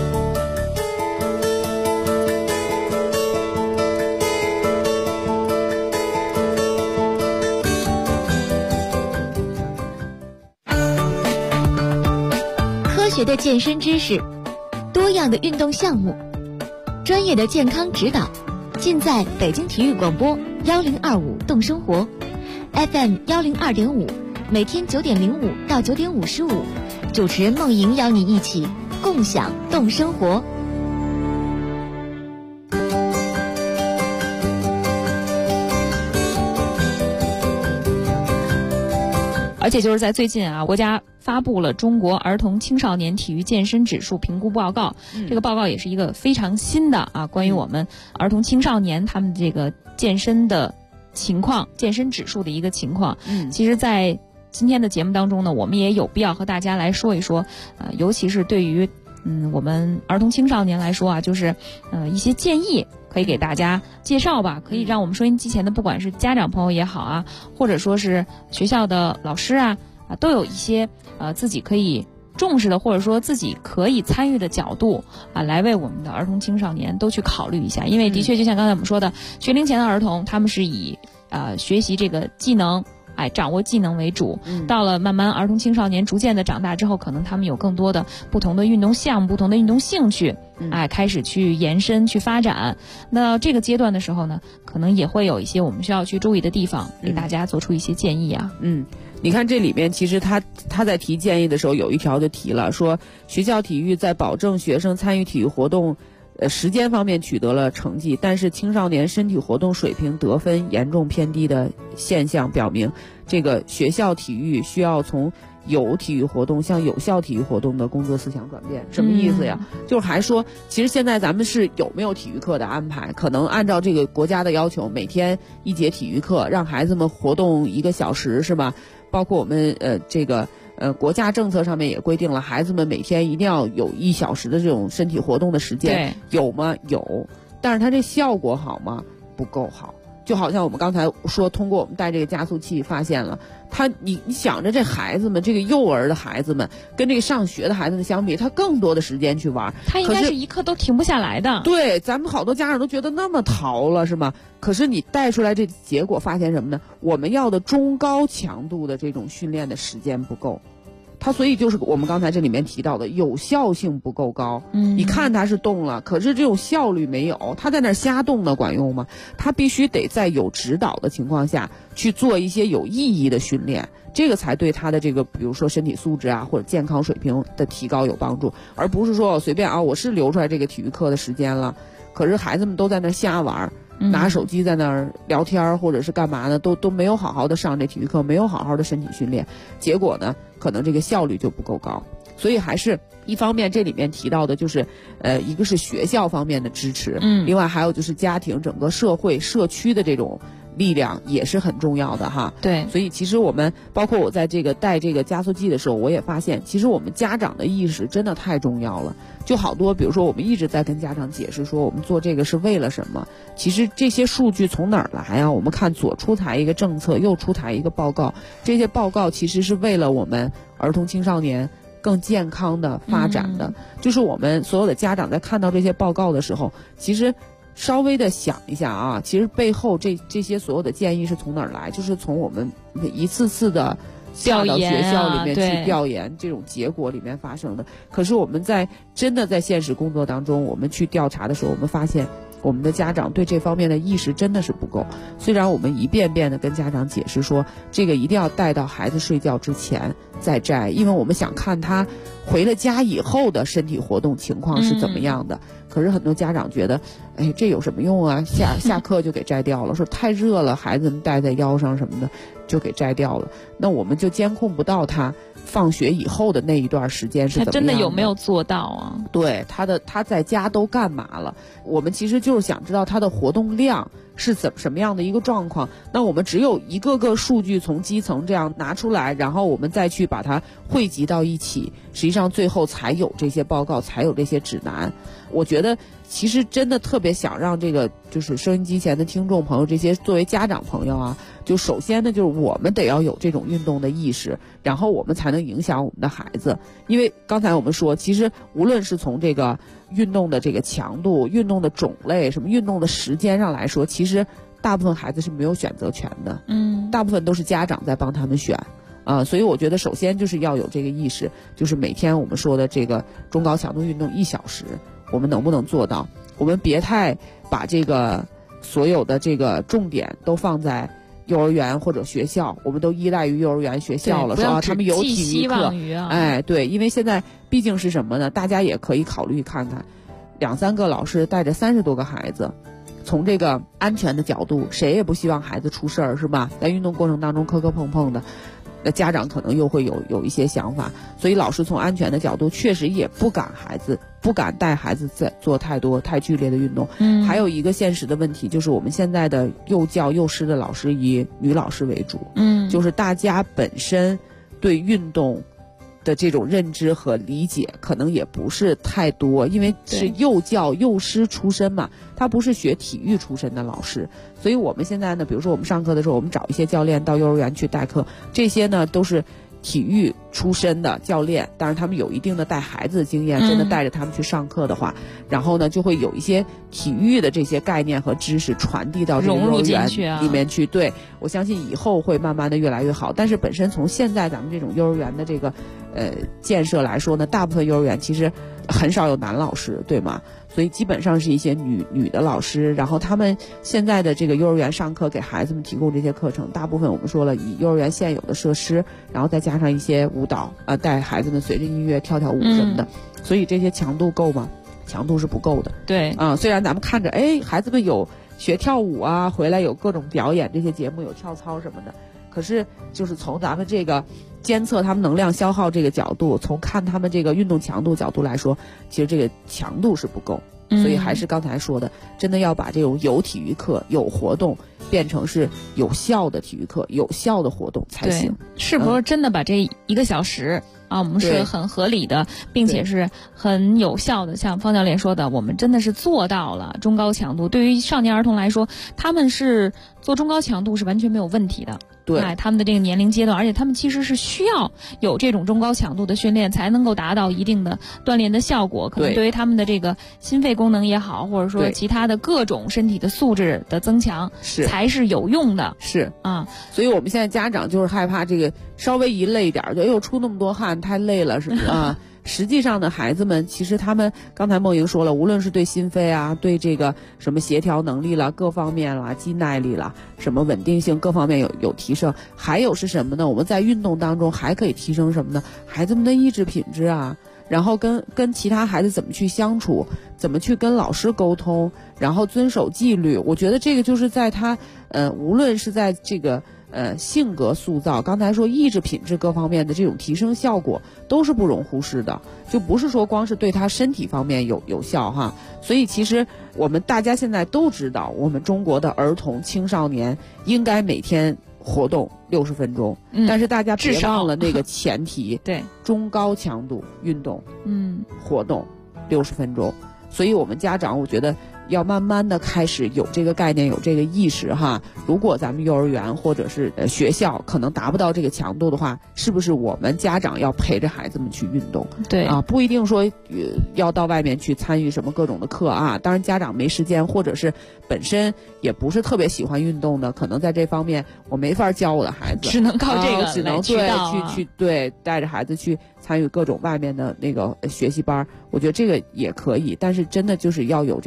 科学的健身知识，多样的运动项目，专业的健康指导，尽在北京体育广播1025动生活 FM 102.5，每天9点05到9点55，主持人梦莹邀你一起共享动生活。 而且就是在最近啊，国家发布了中国儿童青少年体育健身指数评估报告。这个报告也是一个非常新的关于我们儿童青少年他们这个健身的情况、健身指数的一个情况。其实在今天的节目当中呢，我们也有必要和大家来说一说，尤其是对于我们儿童青少年来说就是一些建议可以给大家介绍吧，可以让我们收音机前的不管是家长朋友也好或者说是学校的老师都有一些自己可以重视的，或者说自己可以参与的角度来为我们的儿童青少年都去考虑一下。因为的确就像刚才我们说的，学龄前的儿童他们是以学习这个技能掌握技能为主，到了慢慢儿童青少年逐渐的长大之后，可能他们有更多的不同的运动项目、不同的运动兴趣，开始去延伸、去发展。那这个阶段的时候呢，可能也会有一些我们需要去注意的地方，给大家做出一些建议你看这里面其实他在提建议的时候有一条就提了，说学校体育在保证学生参与体育活动时间方面取得了成绩，但是青少年身体活动水平得分严重偏低的现象表明，这个学校体育需要从有体育活动向有效体育活动的工作思想转变。什么意思呀？就是还说其实现在咱们是有没有体育课的安排，可能按照这个国家的要求，每天1节体育课，让孩子们活动1个小时，是吧？包括我们国家政策上面也规定了，孩子们每天一定要有1小时的这种身体活动的时间。有吗？有，但是它这效果好吗？不够好。就好像我们刚才说，通过我们带这个加速器发现了，你想着这孩子们，这个幼儿的孩子们跟这个上学的孩子们相比，他更多的时间去玩， 他应该是一刻都停不下来的。 对，咱们好多家长都觉得那么淘了，是吗？可是你带出来这结果发现什么呢？我们要的中高强度的这种训练的时间不够。所以就是我们刚才这里面提到的有效性不够高。你看他是动了，可是这种效率没有，他在那儿瞎动呢，管用吗？他必须得在有指导的情况下去做一些有意义的训练，这个才对他的这个比如说身体素质或者健康水平的提高有帮助，而不是说我随便我是留出来这个体育课的时间了，可是孩子们都在那儿瞎玩，拿手机在那儿聊天或者是干嘛呢，都没有好好的上这体育课，没有好好的身体训练，结果呢可能这个效率就不够高。所以还是一方面这里面提到的就是一个是学校方面的支持，另外还有就是家庭整个社会社区的这种力量也是很重要的哈。 对， 所以其实我们包括我在这个带这个加速器的时候，我也发现其实我们家长的意识真的太重要了。就好多比如说我们一直在跟家长解释说我们做这个是为了什么，其实这些数据从哪儿来啊？我们看左出台一个政策，右出台一个报告，这些报告其实是为了我们儿童青少年更健康的发展的。就是我们所有的家长在看到这些报告的时候，其实稍微的想一下其实背后这些所有的建议是从哪儿来，就是从我们一次次的下到学校里面去调研这种结果里面发生的。可是我们真的在现实工作当中，我们去调查的时候，我们发现我们的家长对这方面的意识真的是不够。虽然我们一遍遍的跟家长解释说，这个一定要带到孩子睡觉之前再摘，因为我们想看他回了家以后的身体活动情况是怎么样的。可是很多家长觉得，哎，这有什么用啊？下课就给摘掉了，说太热了，孩子们戴在腰上什么的就给摘掉了。那我们就监控不到他放学以后的那一段时间是怎么样的， 他真的有没有做到啊？ 对，他在家都干嘛了？我们其实就是想知道他的活动量是什么样的一个状况。那我们只有一个个数据从基层这样拿出来，然后我们再去把它汇集到一起，实际上最后才有这些报告，才有这些指南。我觉得其实真的特别想让这个就是收音机前的听众朋友，这些作为家长朋友啊，就首先呢就是我们得要有这种运动的意识，然后我们才能影响我们的孩子。因为刚才我们说，其实无论是从这个运动的这个强度、运动的种类、什么运动的时间上来说，其实大部分孩子是没有选择权的，大部分都是家长在帮他们选。所以我觉得首先就是要有这个意识，就是每天我们说的这个中高强度运动1小时，我们能不能做到？我们别太把这个所有的这个重点都放在幼儿园或者学校，我们都依赖于幼儿园学校了，说啊他们有体育课，哎，对，因为现在毕竟是什么呢？大家也可以考虑看看，2-3个老师带着30多个孩子。从这个安全的角度，谁也不希望孩子出事儿，是吧？在运动过程当中磕磕碰碰的，那家长可能又会有一些想法，所以老师从安全的角度确实也不敢带孩子在做太剧烈的运动。还有一个现实的问题就是我们现在的幼教幼师的老师以女老师为主，就是大家本身对运动的这种认知和理解可能也不是太多，因为是幼教幼师出身嘛，他不是学体育出身的老师，所以我们现在呢，比如说我们上课的时候，我们找一些教练到幼儿园去代课，这些呢都是体育出身的教练，当然他们有一定的带孩子的经验，真的带着他们去上课的话，然后呢就会有一些体育的这些概念和知识传递到这个幼儿园里面去。对，我相信以后会慢慢的越来越好。但是本身从现在咱们这种幼儿园的这个建设来说呢，大部分幼儿园其实很少有男老师，对吗？所以基本上是一些女的老师，然后他们现在的这个幼儿园上课给孩子们提供这些课程，大部分我们说了以幼儿园现有的设施，然后再加上一些舞蹈，带孩子们随着音乐跳舞什么的，所以这些强度够吗？强度是不够的。 对， 虽然咱们看着孩子们有学跳舞啊，回来有各种表演，这些节目有跳操什么的，可是就是从咱们这个监测他们能量消耗这个角度，从看他们这个运动强度角度来说，其实这个强度是不够。所以还是刚才说的，真的要把这种有体育课有活动变成是有效的体育课有效的活动才行。 是不是真的把这1个小时我们是很合理的，并且是很有效的，像方教练说的，我们真的是做到了中高强度。对于少年儿童来说，他们是做中高强度是完全没有问题的。 对， 他们的这个年龄阶段，而且他们其实是需要有这种中高强度的训练，才能够达到一定的锻炼的效果。可能对于他们的这个心肺功能也好，或者说其他的各种身体的素质的增强，才是有用的。 是啊，所以我们现在家长就是害怕这个稍微一累点，就出那么多汗，太累了，是不是啊？实际上呢，孩子们其实他们刚才梦莹说了，无论是对心肺啊，对这个什么协调能力啦，各方面啦，肌耐力啦，什么稳定性各方面有提升。还有是什么呢？我们在运动当中还可以提升什么呢？孩子们的意志品质啊，然后跟其他孩子怎么去相处，怎么去跟老师沟通，然后遵守纪律。我觉得这个就是在他无论是在这个性格塑造，刚才说意志品质各方面的这种提升效果都是不容忽视的，就不是说光是对他身体方面有效哈。所以其实我们大家现在都知道，我们中国的儿童青少年应该每天活动60分钟，但是大家别忘了那个前提， 对， 中高强度运动，活动60分钟。所以我们家长我觉得要慢慢的开始有这个概念，有这个意识哈。如果咱们幼儿园或者是学校可能达不到这个强度的话，是不是我们家长要陪着孩子们去运动？ 对啊， 不一定说要到外面去参与什么各种的课啊。当然家长没时间，或者是本身也不是特别喜欢运动的，可能在这方面我没法教我的孩子， 只能靠这个只能去带着孩子去参与各种外面的那个学习班。我觉得这个也可以，但是真的就是要有这个意识。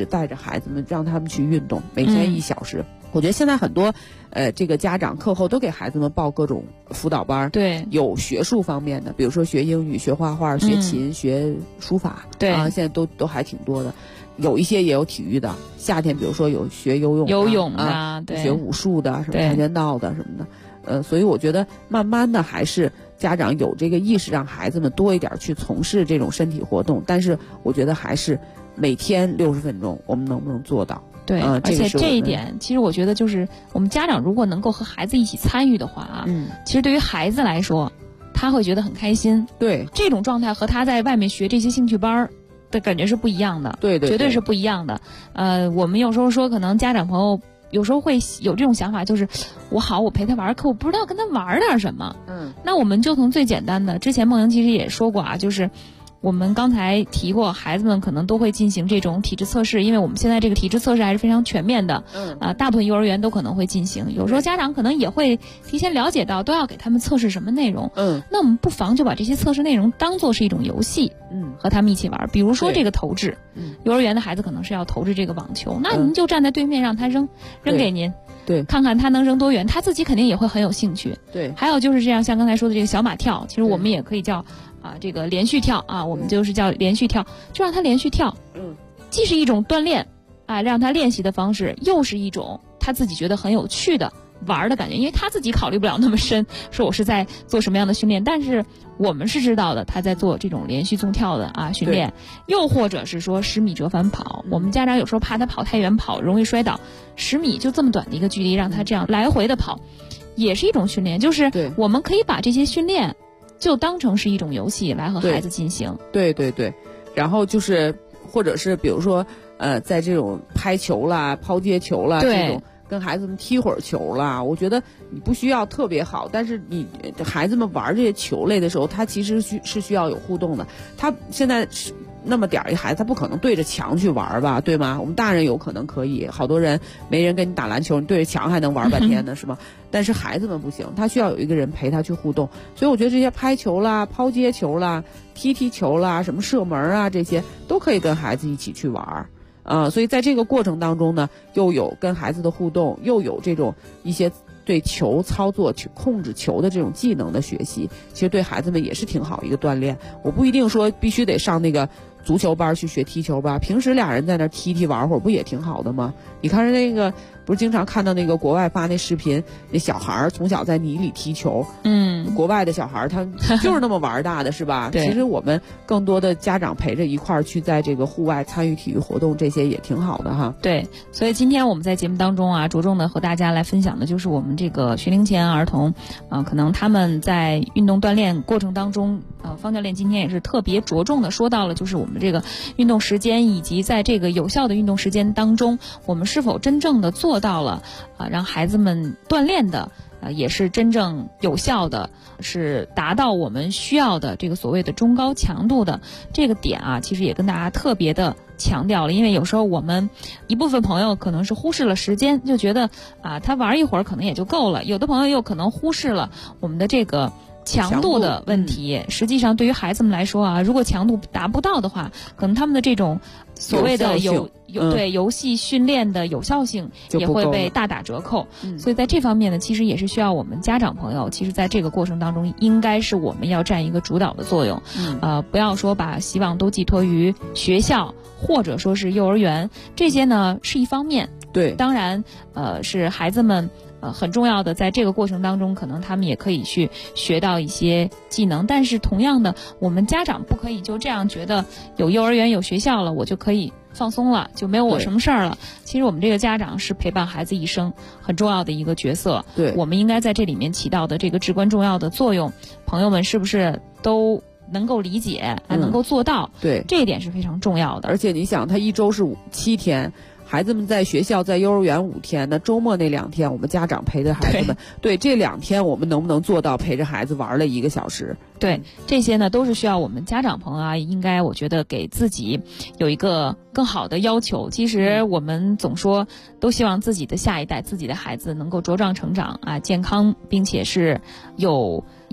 是带着孩子们让他们去运动，每天1小时。我觉得现在很多这个家长课后都给孩子们报各种辅导班， 对， 有学术方面的，比如说学英语、学画画、学琴、学书法， 对啊，现在都还挺多的。有一些也有体育的，夏天比如说有学游泳的，对， 学武术的，什么跆拳道的什么的，所以我觉得慢慢的还是家长有这个意识，让孩子们多一点去从事这种身体活动。但是我觉得还是每天60分钟，我们能不能做到？ 对，而且这一点，其实我觉得就是我们家长如果能够和孩子一起参与的话啊，其实对于孩子来说，他会觉得很开心。 对， 这种状态和他在外面学这些兴趣班的感觉是不一样的， 对， 绝对是不一样的。我们有时候说，可能家长朋友有时候会有这种想法，就是我陪他玩，可我不知道跟他玩点什么。那我们就从最简单的，之前梦莹其实也说过啊，就是我们刚才提过，孩子们可能都会进行这种体质测试，因为我们现在这个体质测试还是非常全面的。大部分幼儿园都可能会进行，有时候家长可能也会提前了解到都要给他们测试什么内容。那我们不妨就把这些测试内容当做是一种游戏，和他们一起玩。比如说这个投掷，幼儿园的孩子可能是要投掷这个网球，那您就站在对面让他扔给您。 对， 看看他能扔多远，他自己肯定也会很有兴趣。 对， 还有就是这样，像刚才说的这个小马跳，其实我们也可以叫这个连续跳啊，我们就是叫连续跳，就让他连续跳。既是一种锻炼让他练习的方式，又是一种他自己觉得很有趣的玩的感觉，因为他自己考虑不了那么深，说我是在做什么样的训练，但是我们是知道的，他在做这种连续纵跳的训练，又或者是说10米折返跑。我们家长有时候怕他跑太远，跑容易摔倒，10米就这么短的一个距离，让他这样来回的跑，也是一种训练。就是我们可以把这些训练就当成是一种游戏来和孩子进行。 对，然后就是或者是比如说在这种拍球啦、抛接球啦这种。跟孩子们踢会儿球啦，我觉得你不需要特别好，但是你孩子们玩这些球类的时候，他其实是需要有互动的。他现在那么点儿一孩子，他不可能对着墙去玩吧，对吗？我们大人有可能可以，好多人没人跟你打篮球，你对着墙还能玩半天呢，是吗？但是孩子们不行，他需要有一个人陪他去互动。所以我觉得这些拍球啦、抛接球啦、踢球啦、什么射门啊，这些都可以跟孩子一起去玩。所以在这个过程当中呢，又有跟孩子的互动，又有这种一些对球操作、去控制球的这种技能的学习，其实对孩子们也是挺好一个锻炼。我不一定说必须得上那个足球班去学踢球吧，平时俩人在那踢玩会儿不也挺好的吗？你看那个不是经常看到那个国外发那视频，那小孩从小在泥里踢球，国外的小孩他就是那么玩大的是吧？其实我们更多的家长陪着一块儿去在这个户外参与体育活动，这些也挺好的哈。 对，所以今天我们在节目当中着重的和大家来分享的就是我们这个学龄前儿童可能他们在运动锻炼过程当中方教练今天也是特别着重的说到了，就是我们这个运动时间，以及在这个有效的运动时间当中，我们是否真正的做到了让孩子们锻炼的也是真正有效的，是达到我们需要的这个所谓的中高强度的这个点其实也跟大家特别的强调了。因为有时候我们一部分朋友可能是忽视了时间，就觉得他玩一会儿可能也就够了，有的朋友又可能忽视了我们的这个强度的问题。实际上对于孩子们来说如果强度达不到的话，可能他们的这种所谓的对游戏训练的有效性也会被大打折扣。所以在这方面呢，其实也是需要我们家长朋友，其实在这个过程当中应该是我们要占一个主导的作用。不要说把希望都寄托于学校或者说是幼儿园，这些呢是一方面。 对， 当然是孩子们很重要的，在这个过程当中可能他们也可以去学到一些技能，但是同样的我们家长不可以就这样觉得有幼儿园有学校了我就可以放松了，就没有我什么事儿了。其实我们这个家长是陪伴孩子一生很重要的一个角色， 对， 我们应该在这里面起到的这个至关重要的作用，朋友们是不是都能够理解还能够做到？ 对， 这一点是非常重要的。 而且你想他一周是7天，孩子们在学校在幼儿园5天，那周末那2天我们家长陪着孩子们，对这2天我们能不能做到陪着孩子玩了1个小时？ 对，这些呢都是需要我们家长朋友应该我觉得给自己有一个更好的要求。其实我们总说都希望自己的下一代自己的孩子能够茁壮成长健康，并且是有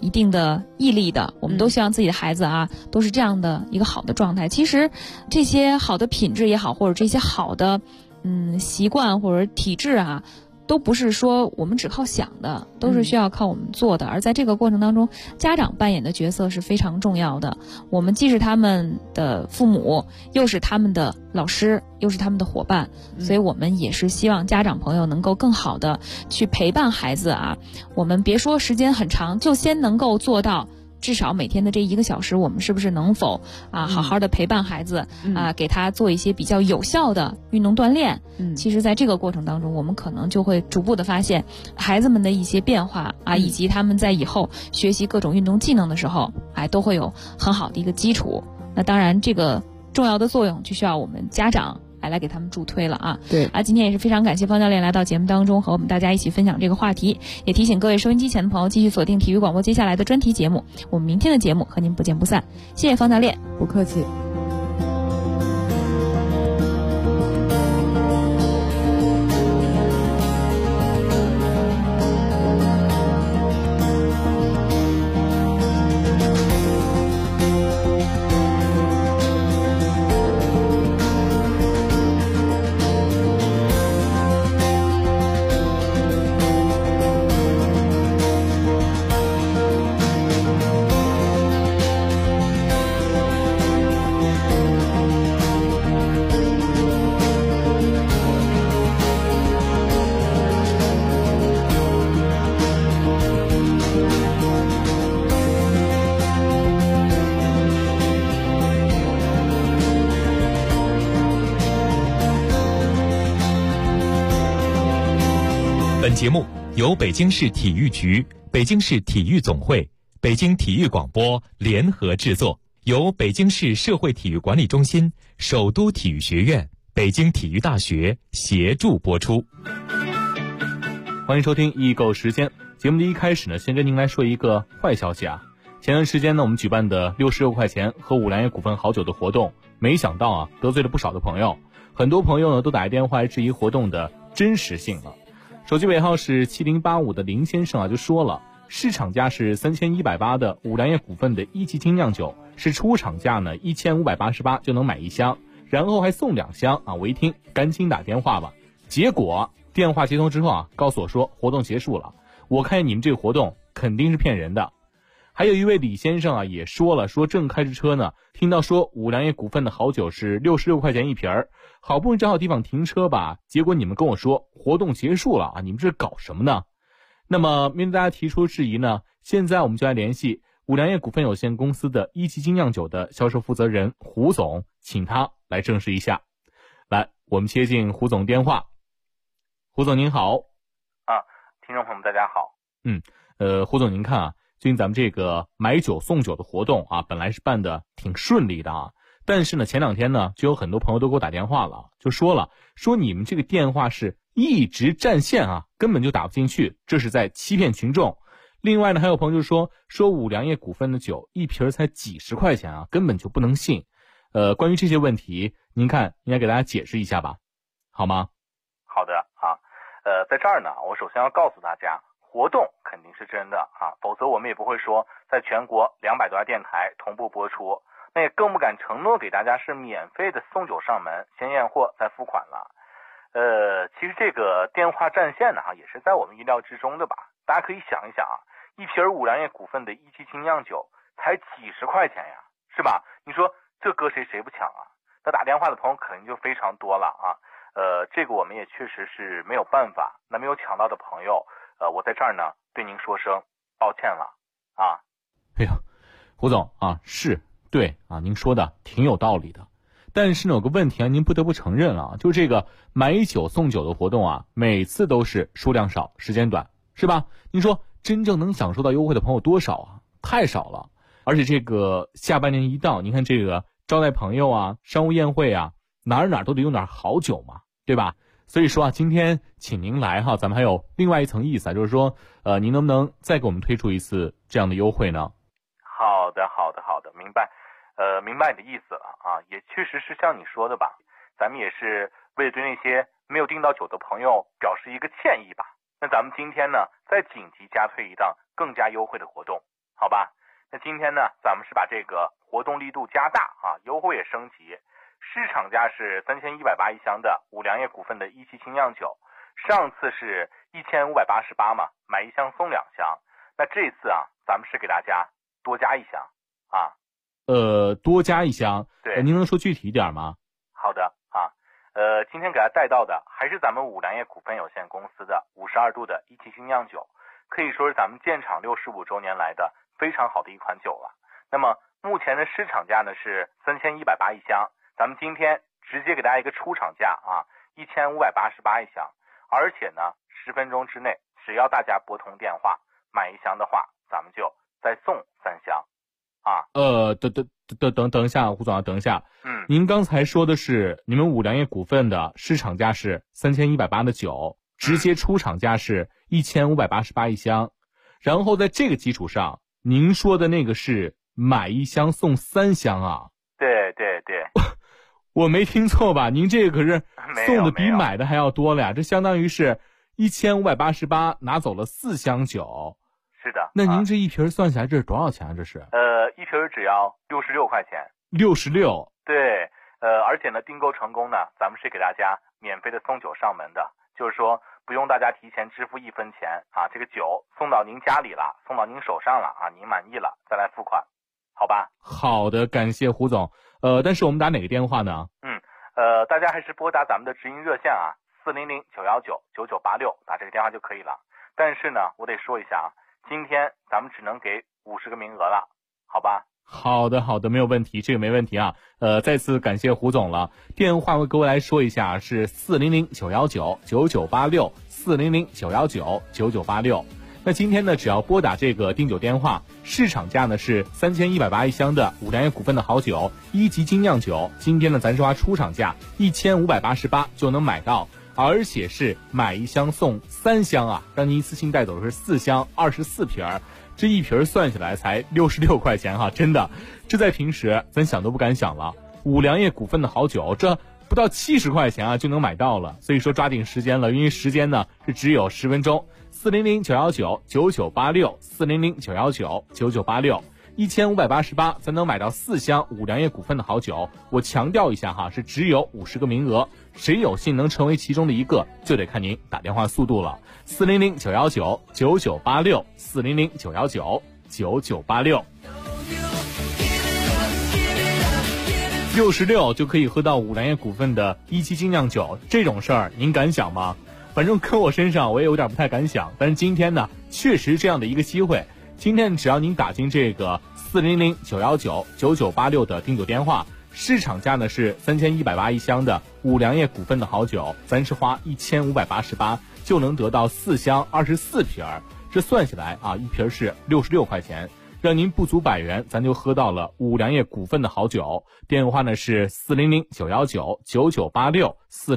一定的毅力的，我们都希望自己的孩子啊都是这样的一个好的状态。其实这些好的品质也好，或者这些好的习惯或者体质啊，都不是说我们只靠想的，都是需要靠我们做的。而在这个过程当中，家长扮演的角色是非常重要的。我们既是他们的父母，又是他们的老师，又是他们的伙伴，所以我们也是希望家长朋友能够更好的去陪伴孩子啊。我们别说时间很长，就先能够做到至少每天的这1个小时，我们是不是能否好好的陪伴孩子给他做一些比较有效的运动锻炼。其实在这个过程当中，我们可能就会逐步的发现孩子们的一些变化以及他们在以后学习各种运动技能的时候都会有很好的一个基础。那当然这个重要的作用就需要我们家长来给他们助推了啊！ 对今天也是非常感谢方教练来到节目当中和我们大家一起分享这个话题，也提醒各位收音机前的朋友继续锁定体育广播接下来的专题节目，我们明天的节目和您不见不散。谢谢方教练， 不客气。 本节目由北京市体育局、北京市体育总会、北京体育广播联合制作，由北京市社会体育管理中心、首都体育学院、北京体育大学协助播出。 欢迎收听易购时间。节目的一开始呢，先跟您来说一个坏消息啊。前段时间呢，我们举办的66块钱喝五粮液股份好酒的活动，没想到得罪了不少的朋友。很多朋友呢都打电话质疑活动的真实性了。手机尾号是7085的林先生就说了，市场价是3180的五粮液股份的一级精酿酒，是出厂价呢1588就能买1箱，然后还送2箱我一听赶紧打电话吧。结果电话接通之后告诉我说活动结束了，我看你们这个活动肯定是骗人的。还有一位李先生也说了，说正开着车呢，听到说五粮液股份的好酒是66块钱一瓶儿，好不容易找好地方停车吧，结果你们跟我说活动结束了你们这是搞什么呢？那么面对大家提出质疑呢，现在我们就来联系五粮液股份有限公司的一级精酿酒的销售负责人胡总，请他来证实一下。来，我们接进胡总电话。胡总您好。 听众朋友们大家好。 胡总您看最近咱们这个买酒送酒的活动本来是办的挺顺利的但是呢前2天呢就有很多朋友都给我打电话了，就说你们这个电话是一直占线根本就打不进去，这是在欺骗群众。另外呢还有朋友就说五粮液股份的酒一瓶才几十块钱根本就不能信。关于这些问题您看应该给大家解释一下吧，好吗？ 好的在这儿呢我首先要告诉大家，活动肯定是真的否则我们也不会说在全国200多家电台同步播出，那也更不敢承诺给大家是免费的送酒上门，先验货再付款了。其实这个电话占线呢也是在我们意料之中的吧。大家可以想一想一瓶五粮液股份的一级精酿酒才几十块钱呀，是吧？你说这搁谁不抢那打电话的朋友可能就非常多了这个我们也确实是没有办法。那没有抢到的朋友我在这儿呢对您说声抱歉了哎呀，胡总是对您说的挺有道理的。但是呢有个问题您不得不承认就是这个买酒送酒的活动每次都是数量少时间短，是吧？您说真正能享受到优惠的朋友多少太少了。而且这个下半年一到，您看这个招待朋友商务宴会哪都得用点好酒嘛，对吧？所以说今天请您来咱们还有另外一层意思就是说您能不能再给我们推出一次这样的优惠呢？ 好的，明白。明白你的意思了也确实是像你说的吧，咱们也是为了对那些没有订到酒的朋友表示一个歉意吧。那咱们今天呢再紧急加推一档更加优惠的活动今天呢，咱们是把这个活动力度加大啊，优惠也升级，市场价是3180一箱的五粮液股份的一期精酿酒，上次是1588嘛，买一箱送2箱，那这次啊，咱们是给大家多加一箱啊。 多加一箱， 对， 您能说具体一点吗？ 好的啊，今天给大家带到的还是咱们五粮液股份有限公司的52度的一期精酿酒，可以说是咱们建厂65周年来的非常好的一款酒了。那么目前的市场价呢是3180一箱，咱们今天直接给大家一个出厂价啊，1588一箱，而且呢10分钟之内，只要大家拨通电话买一箱的话，咱们就再送3箱。啊， 等一下，胡总啊，等一下。您刚才说的是你们五粮液股份的市场价是3180的酒，直接出厂价是1588一箱，然后在这个基础上，您说的那个是买一箱送3箱啊？ 对对对， 我没听错吧？您这个可是送的比买的还要多了呀，这相当于是1588拿走了4箱酒。 是的， 那您这一瓶算下来这是多少钱啊？这是一瓶只要66块钱。 66。 对，而且呢，订购成功呢，咱们是给大家免费的送酒上门的，就是说不用大家提前支付1分钱啊，这个酒送到您家里了，送到您手上了啊，您满意了再来付款，好吧？ 好的，感谢胡总。但是我们打哪个电话呢？ 大家还是拨打咱们的直营热线啊，400-919-9986，打这个电话就可以了。但是呢，我得说一下啊。今天咱们只能给50个名额了，好吧？ 好的，没有问题，这个没问题啊。再次感谢胡总了。电话我给我来说一下，是400-919-9986 400-919-9986。那今天呢，只要拨打这个订酒电话，市场价呢是3180一箱的五粮液股份的好酒1级精酿酒，今天呢咱是花出厂价1588就能买到。而且是买一箱送3箱啊，让您一次性带走的是4箱24瓶，这一瓶算下来才66块钱哈，真的，这在平时咱想都不敢想了。五粮液股份的好酒，这不到70块钱啊就能买到了，所以说抓紧时间了，因为时间呢是只有10分钟。400-919-9986 400-919-9986。1588才能买到4箱五粮液股份的好酒，我强调一下哈，是只有50个名额，谁有幸能成为其中的一个，就得看您打电话速度了。400-919-9986 400-919-9986。66就可以喝到五粮液股份的1期精酿酒，这种事儿您敢想吗？反正搁我身上我也有点不太敢想，但是今天呢，确实这样的一个机会。今天只要您打进这个400-919-9986的订酒电话，市场价呢是3180一箱的五粮液股份的好酒，咱是花1588就能得到4箱24瓶，这算下来啊，一瓶是66块钱，让您不足100元，咱就喝到了五粮液股份的好酒。电话呢是400-919-9986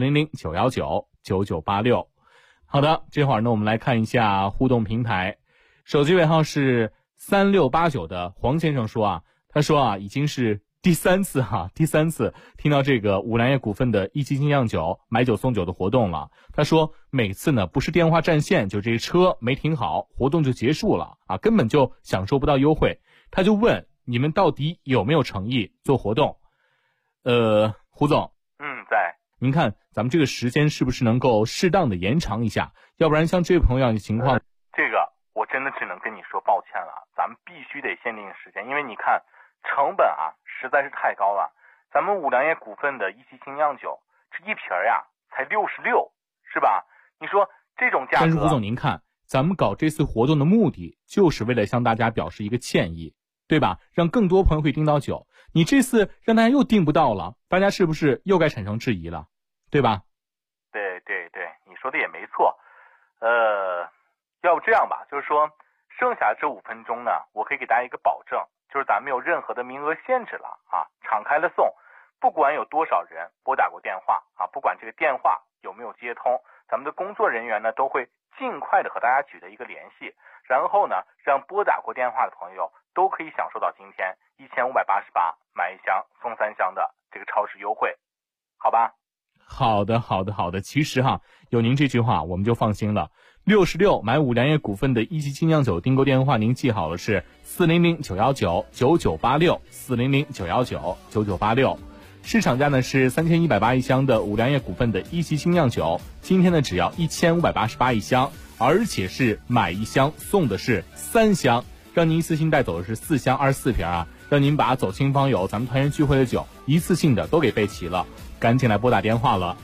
400-919-9986。好的，这会儿呢我们来看一下互动平台。手机尾号是3689的黄先生说啊，他说啊，已经是第三次听到这个五粮液股份的1期精酿酒买酒送酒的活动了。他说每次呢不是电话占线，就这车没停好，活动就结束了啊，根本就享受不到优惠。他就问你们到底有没有诚意做活动？胡总， 在。 您看咱们这个时间是不是能够适当的延长一下？要不然像这位朋友的情况， 这个我真的只能跟你说抱歉了，咱们必须得限定时间，因为你看成本啊实在是太高了。咱们五粮液股份的1期精酿酒，这一瓶呀才66，是吧？你说这种价格。 但是胡总您看，咱们搞这次活动的目的就是为了向大家表示一个歉意，对吧？让更多朋友会订到酒。你这次让大家又订不到了，大家是不是又该产生质疑了，对吧？ 对，你说的也没错。要不这样吧，就是说剩下这5分钟呢，我可以给大家一个保证，就是咱们没有任何的名额限制了啊，敞开了送，不管有多少人拨打过电话啊，不管这个电话有没有接通，咱们的工作人员呢都会尽快的和大家取得一个联系，然后呢让拨打过电话的朋友都可以享受到今天1588买1箱送3箱的这个超市优惠，好吧？ 好的。其实哈，有您这句话我们就放心了。 66买五粮液股份的一级精酿酒订购电话您记好了是400-919-9986，400-919-9986。市场价呢是3180一箱的五粮液股份的一级精酿酒，今天呢只要1588一箱，而且是买一箱送的是3箱，让您一次性带走的是4箱24瓶啊，让您把走亲访友咱们团圆聚会的酒一次性的都给备齐了，赶紧来拨打电话了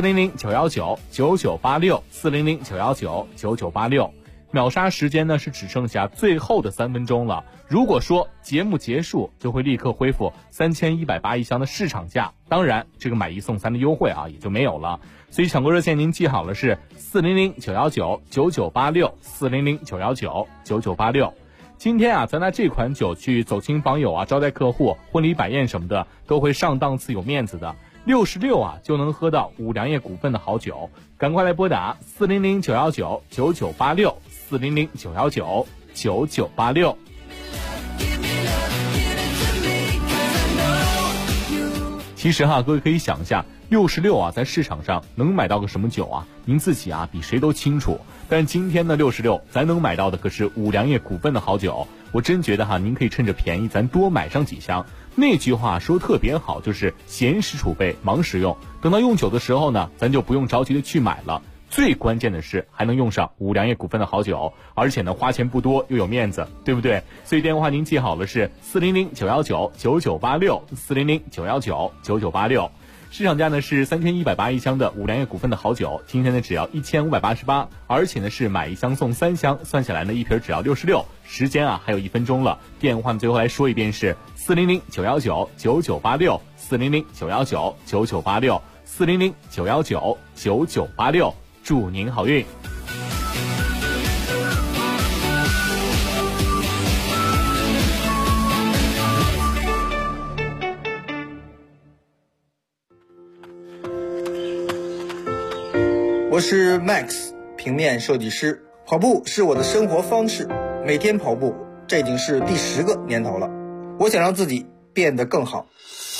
，400-919-9986，400-919-9986。秒杀时间呢是只剩下最后的3分钟了，如果说节目结束就会立刻恢复3180一箱的市场价，当然这个买1送3的优惠啊也就没有了，所以抢购热线您记好了是400-919-9986，400-919-9986。今天啊咱拿这款酒去走亲访友啊，招待客户，婚礼摆宴什么的都会上档次有面子的，66啊就能喝到五粮液股份的好酒，赶快来拨打400-919-9986，400-919-9986。其实哈，各位可以想一下，66啊在市场上能买到个什么酒啊？您自己啊比谁都清楚。但今天的66咱能买到的可是五粮液股份的好酒，我真觉得哈，您可以趁着便宜咱多买上几箱。那句话说特别好，就是闲时储备，忙时用。等到用酒的时候呢，咱就不用着急的去买了。最关键的是还能用上五粮液股份的好酒，而且呢花钱不多又有面子，对不对？所以电话您记好了是400-919-9986，400-919-9986。市场价呢是3180一箱的五粮液股份的好酒，今天呢只要1588，而且呢是买1箱送3箱，算下来呢一瓶只要66。时间啊还有1分钟了，电话最后来说一遍是400-919-9986，400-919-9986，400-919-9986，祝您好运。 我是 Max， 平面设计师。跑步是我的生活方式，每天跑步，这已经是第10个年头了。我想让自己变得更好。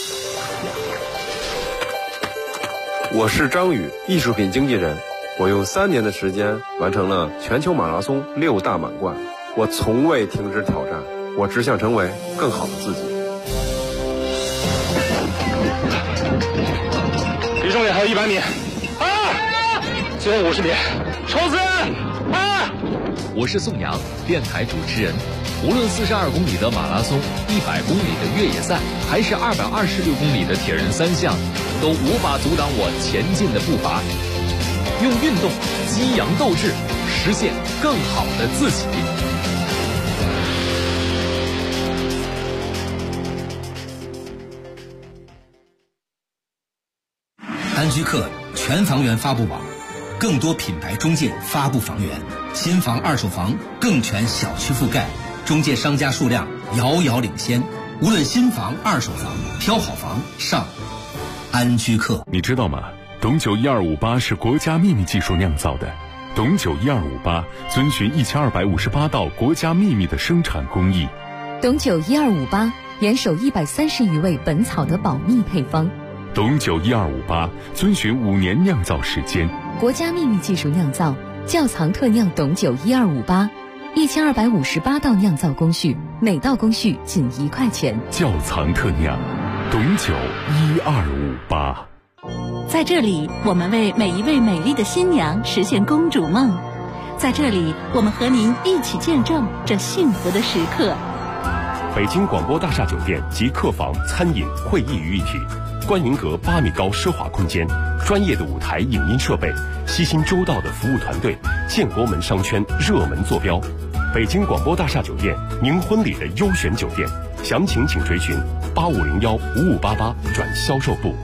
我是张宇，艺术品经纪人。我用3年的时间完成了全球马拉松6大满贯。我从未停止挑战，我只想成为更好的自己。 离终点还有100米。最后50米，冲刺！ 我是宋阳，电台主持人。无论42公里的马拉松、100公里的越野赛，还是226公里的铁人3项，都无法阻挡我前进的步伐。用运动激扬斗志，实现更好的自己。 安居客全房源发布网，更多品牌中介发布房源，新房二手房更全小区覆盖，中介商家数量遥遥领先。无论新房二手房，挑好房上安居客。 你知道吗？董酒1258是国家秘密技术酿造的。董酒1258遵循1258道国家秘密的生产工艺。 董酒1258严守130余味本草的保密配方。 董酒1258遵循5年酿造时间， 国家秘密技术酿造，窖藏特酿董酒1258，1258道酿造工序，每道工序仅1块钱。 窖藏特酿，董酒1258。 在这里，我们为每一位美丽的新娘实现公主梦。在这里，我们和您一起见证这幸福的时刻。 北京广播大厦酒店及客房、餐饮、会议于一体。观云阁8米高奢华空间，专业的舞台影音设备，悉心周到的服务团队，建国门商圈热门坐标。北京广播大厦酒店，您婚礼的优选酒店，详情请垂询8501-5588转销售部。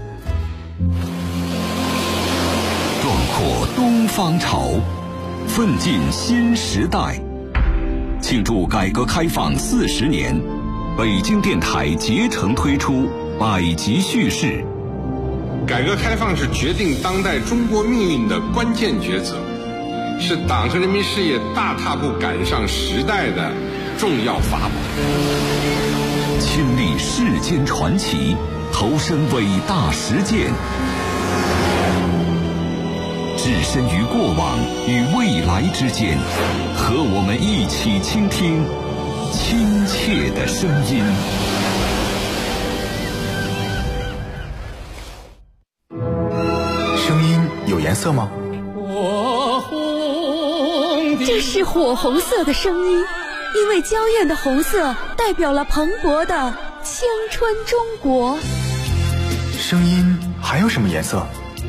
壮阔东方潮，奋进新时代。庆祝改革开放40年，北京电台竭诚推出百集叙事。 改革开放是决定当代中国命运的关键抉择，是党和人民事业大踏步赶上时代的重要法宝。 亲历世间传奇，投身伟大实践， 置身于过往与未来之间，和我们一起倾听亲切的声音。 声音有颜色吗？ 这是火红色的声音，因为娇艳的红色代表了蓬勃的青春中国。 声音还有什么颜色？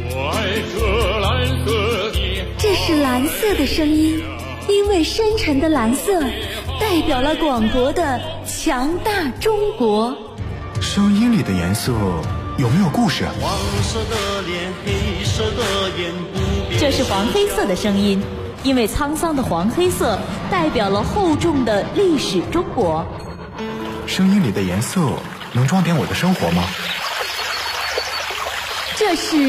这是蓝色的声音，因为深沉的蓝色代表了广博的强大中国。 声音里的颜色有没有故事？ 这是黄黑色的声音，因为沧桑的黄黑色代表了厚重的历史中国。 声音里的颜色能装点我的生活吗？ 这是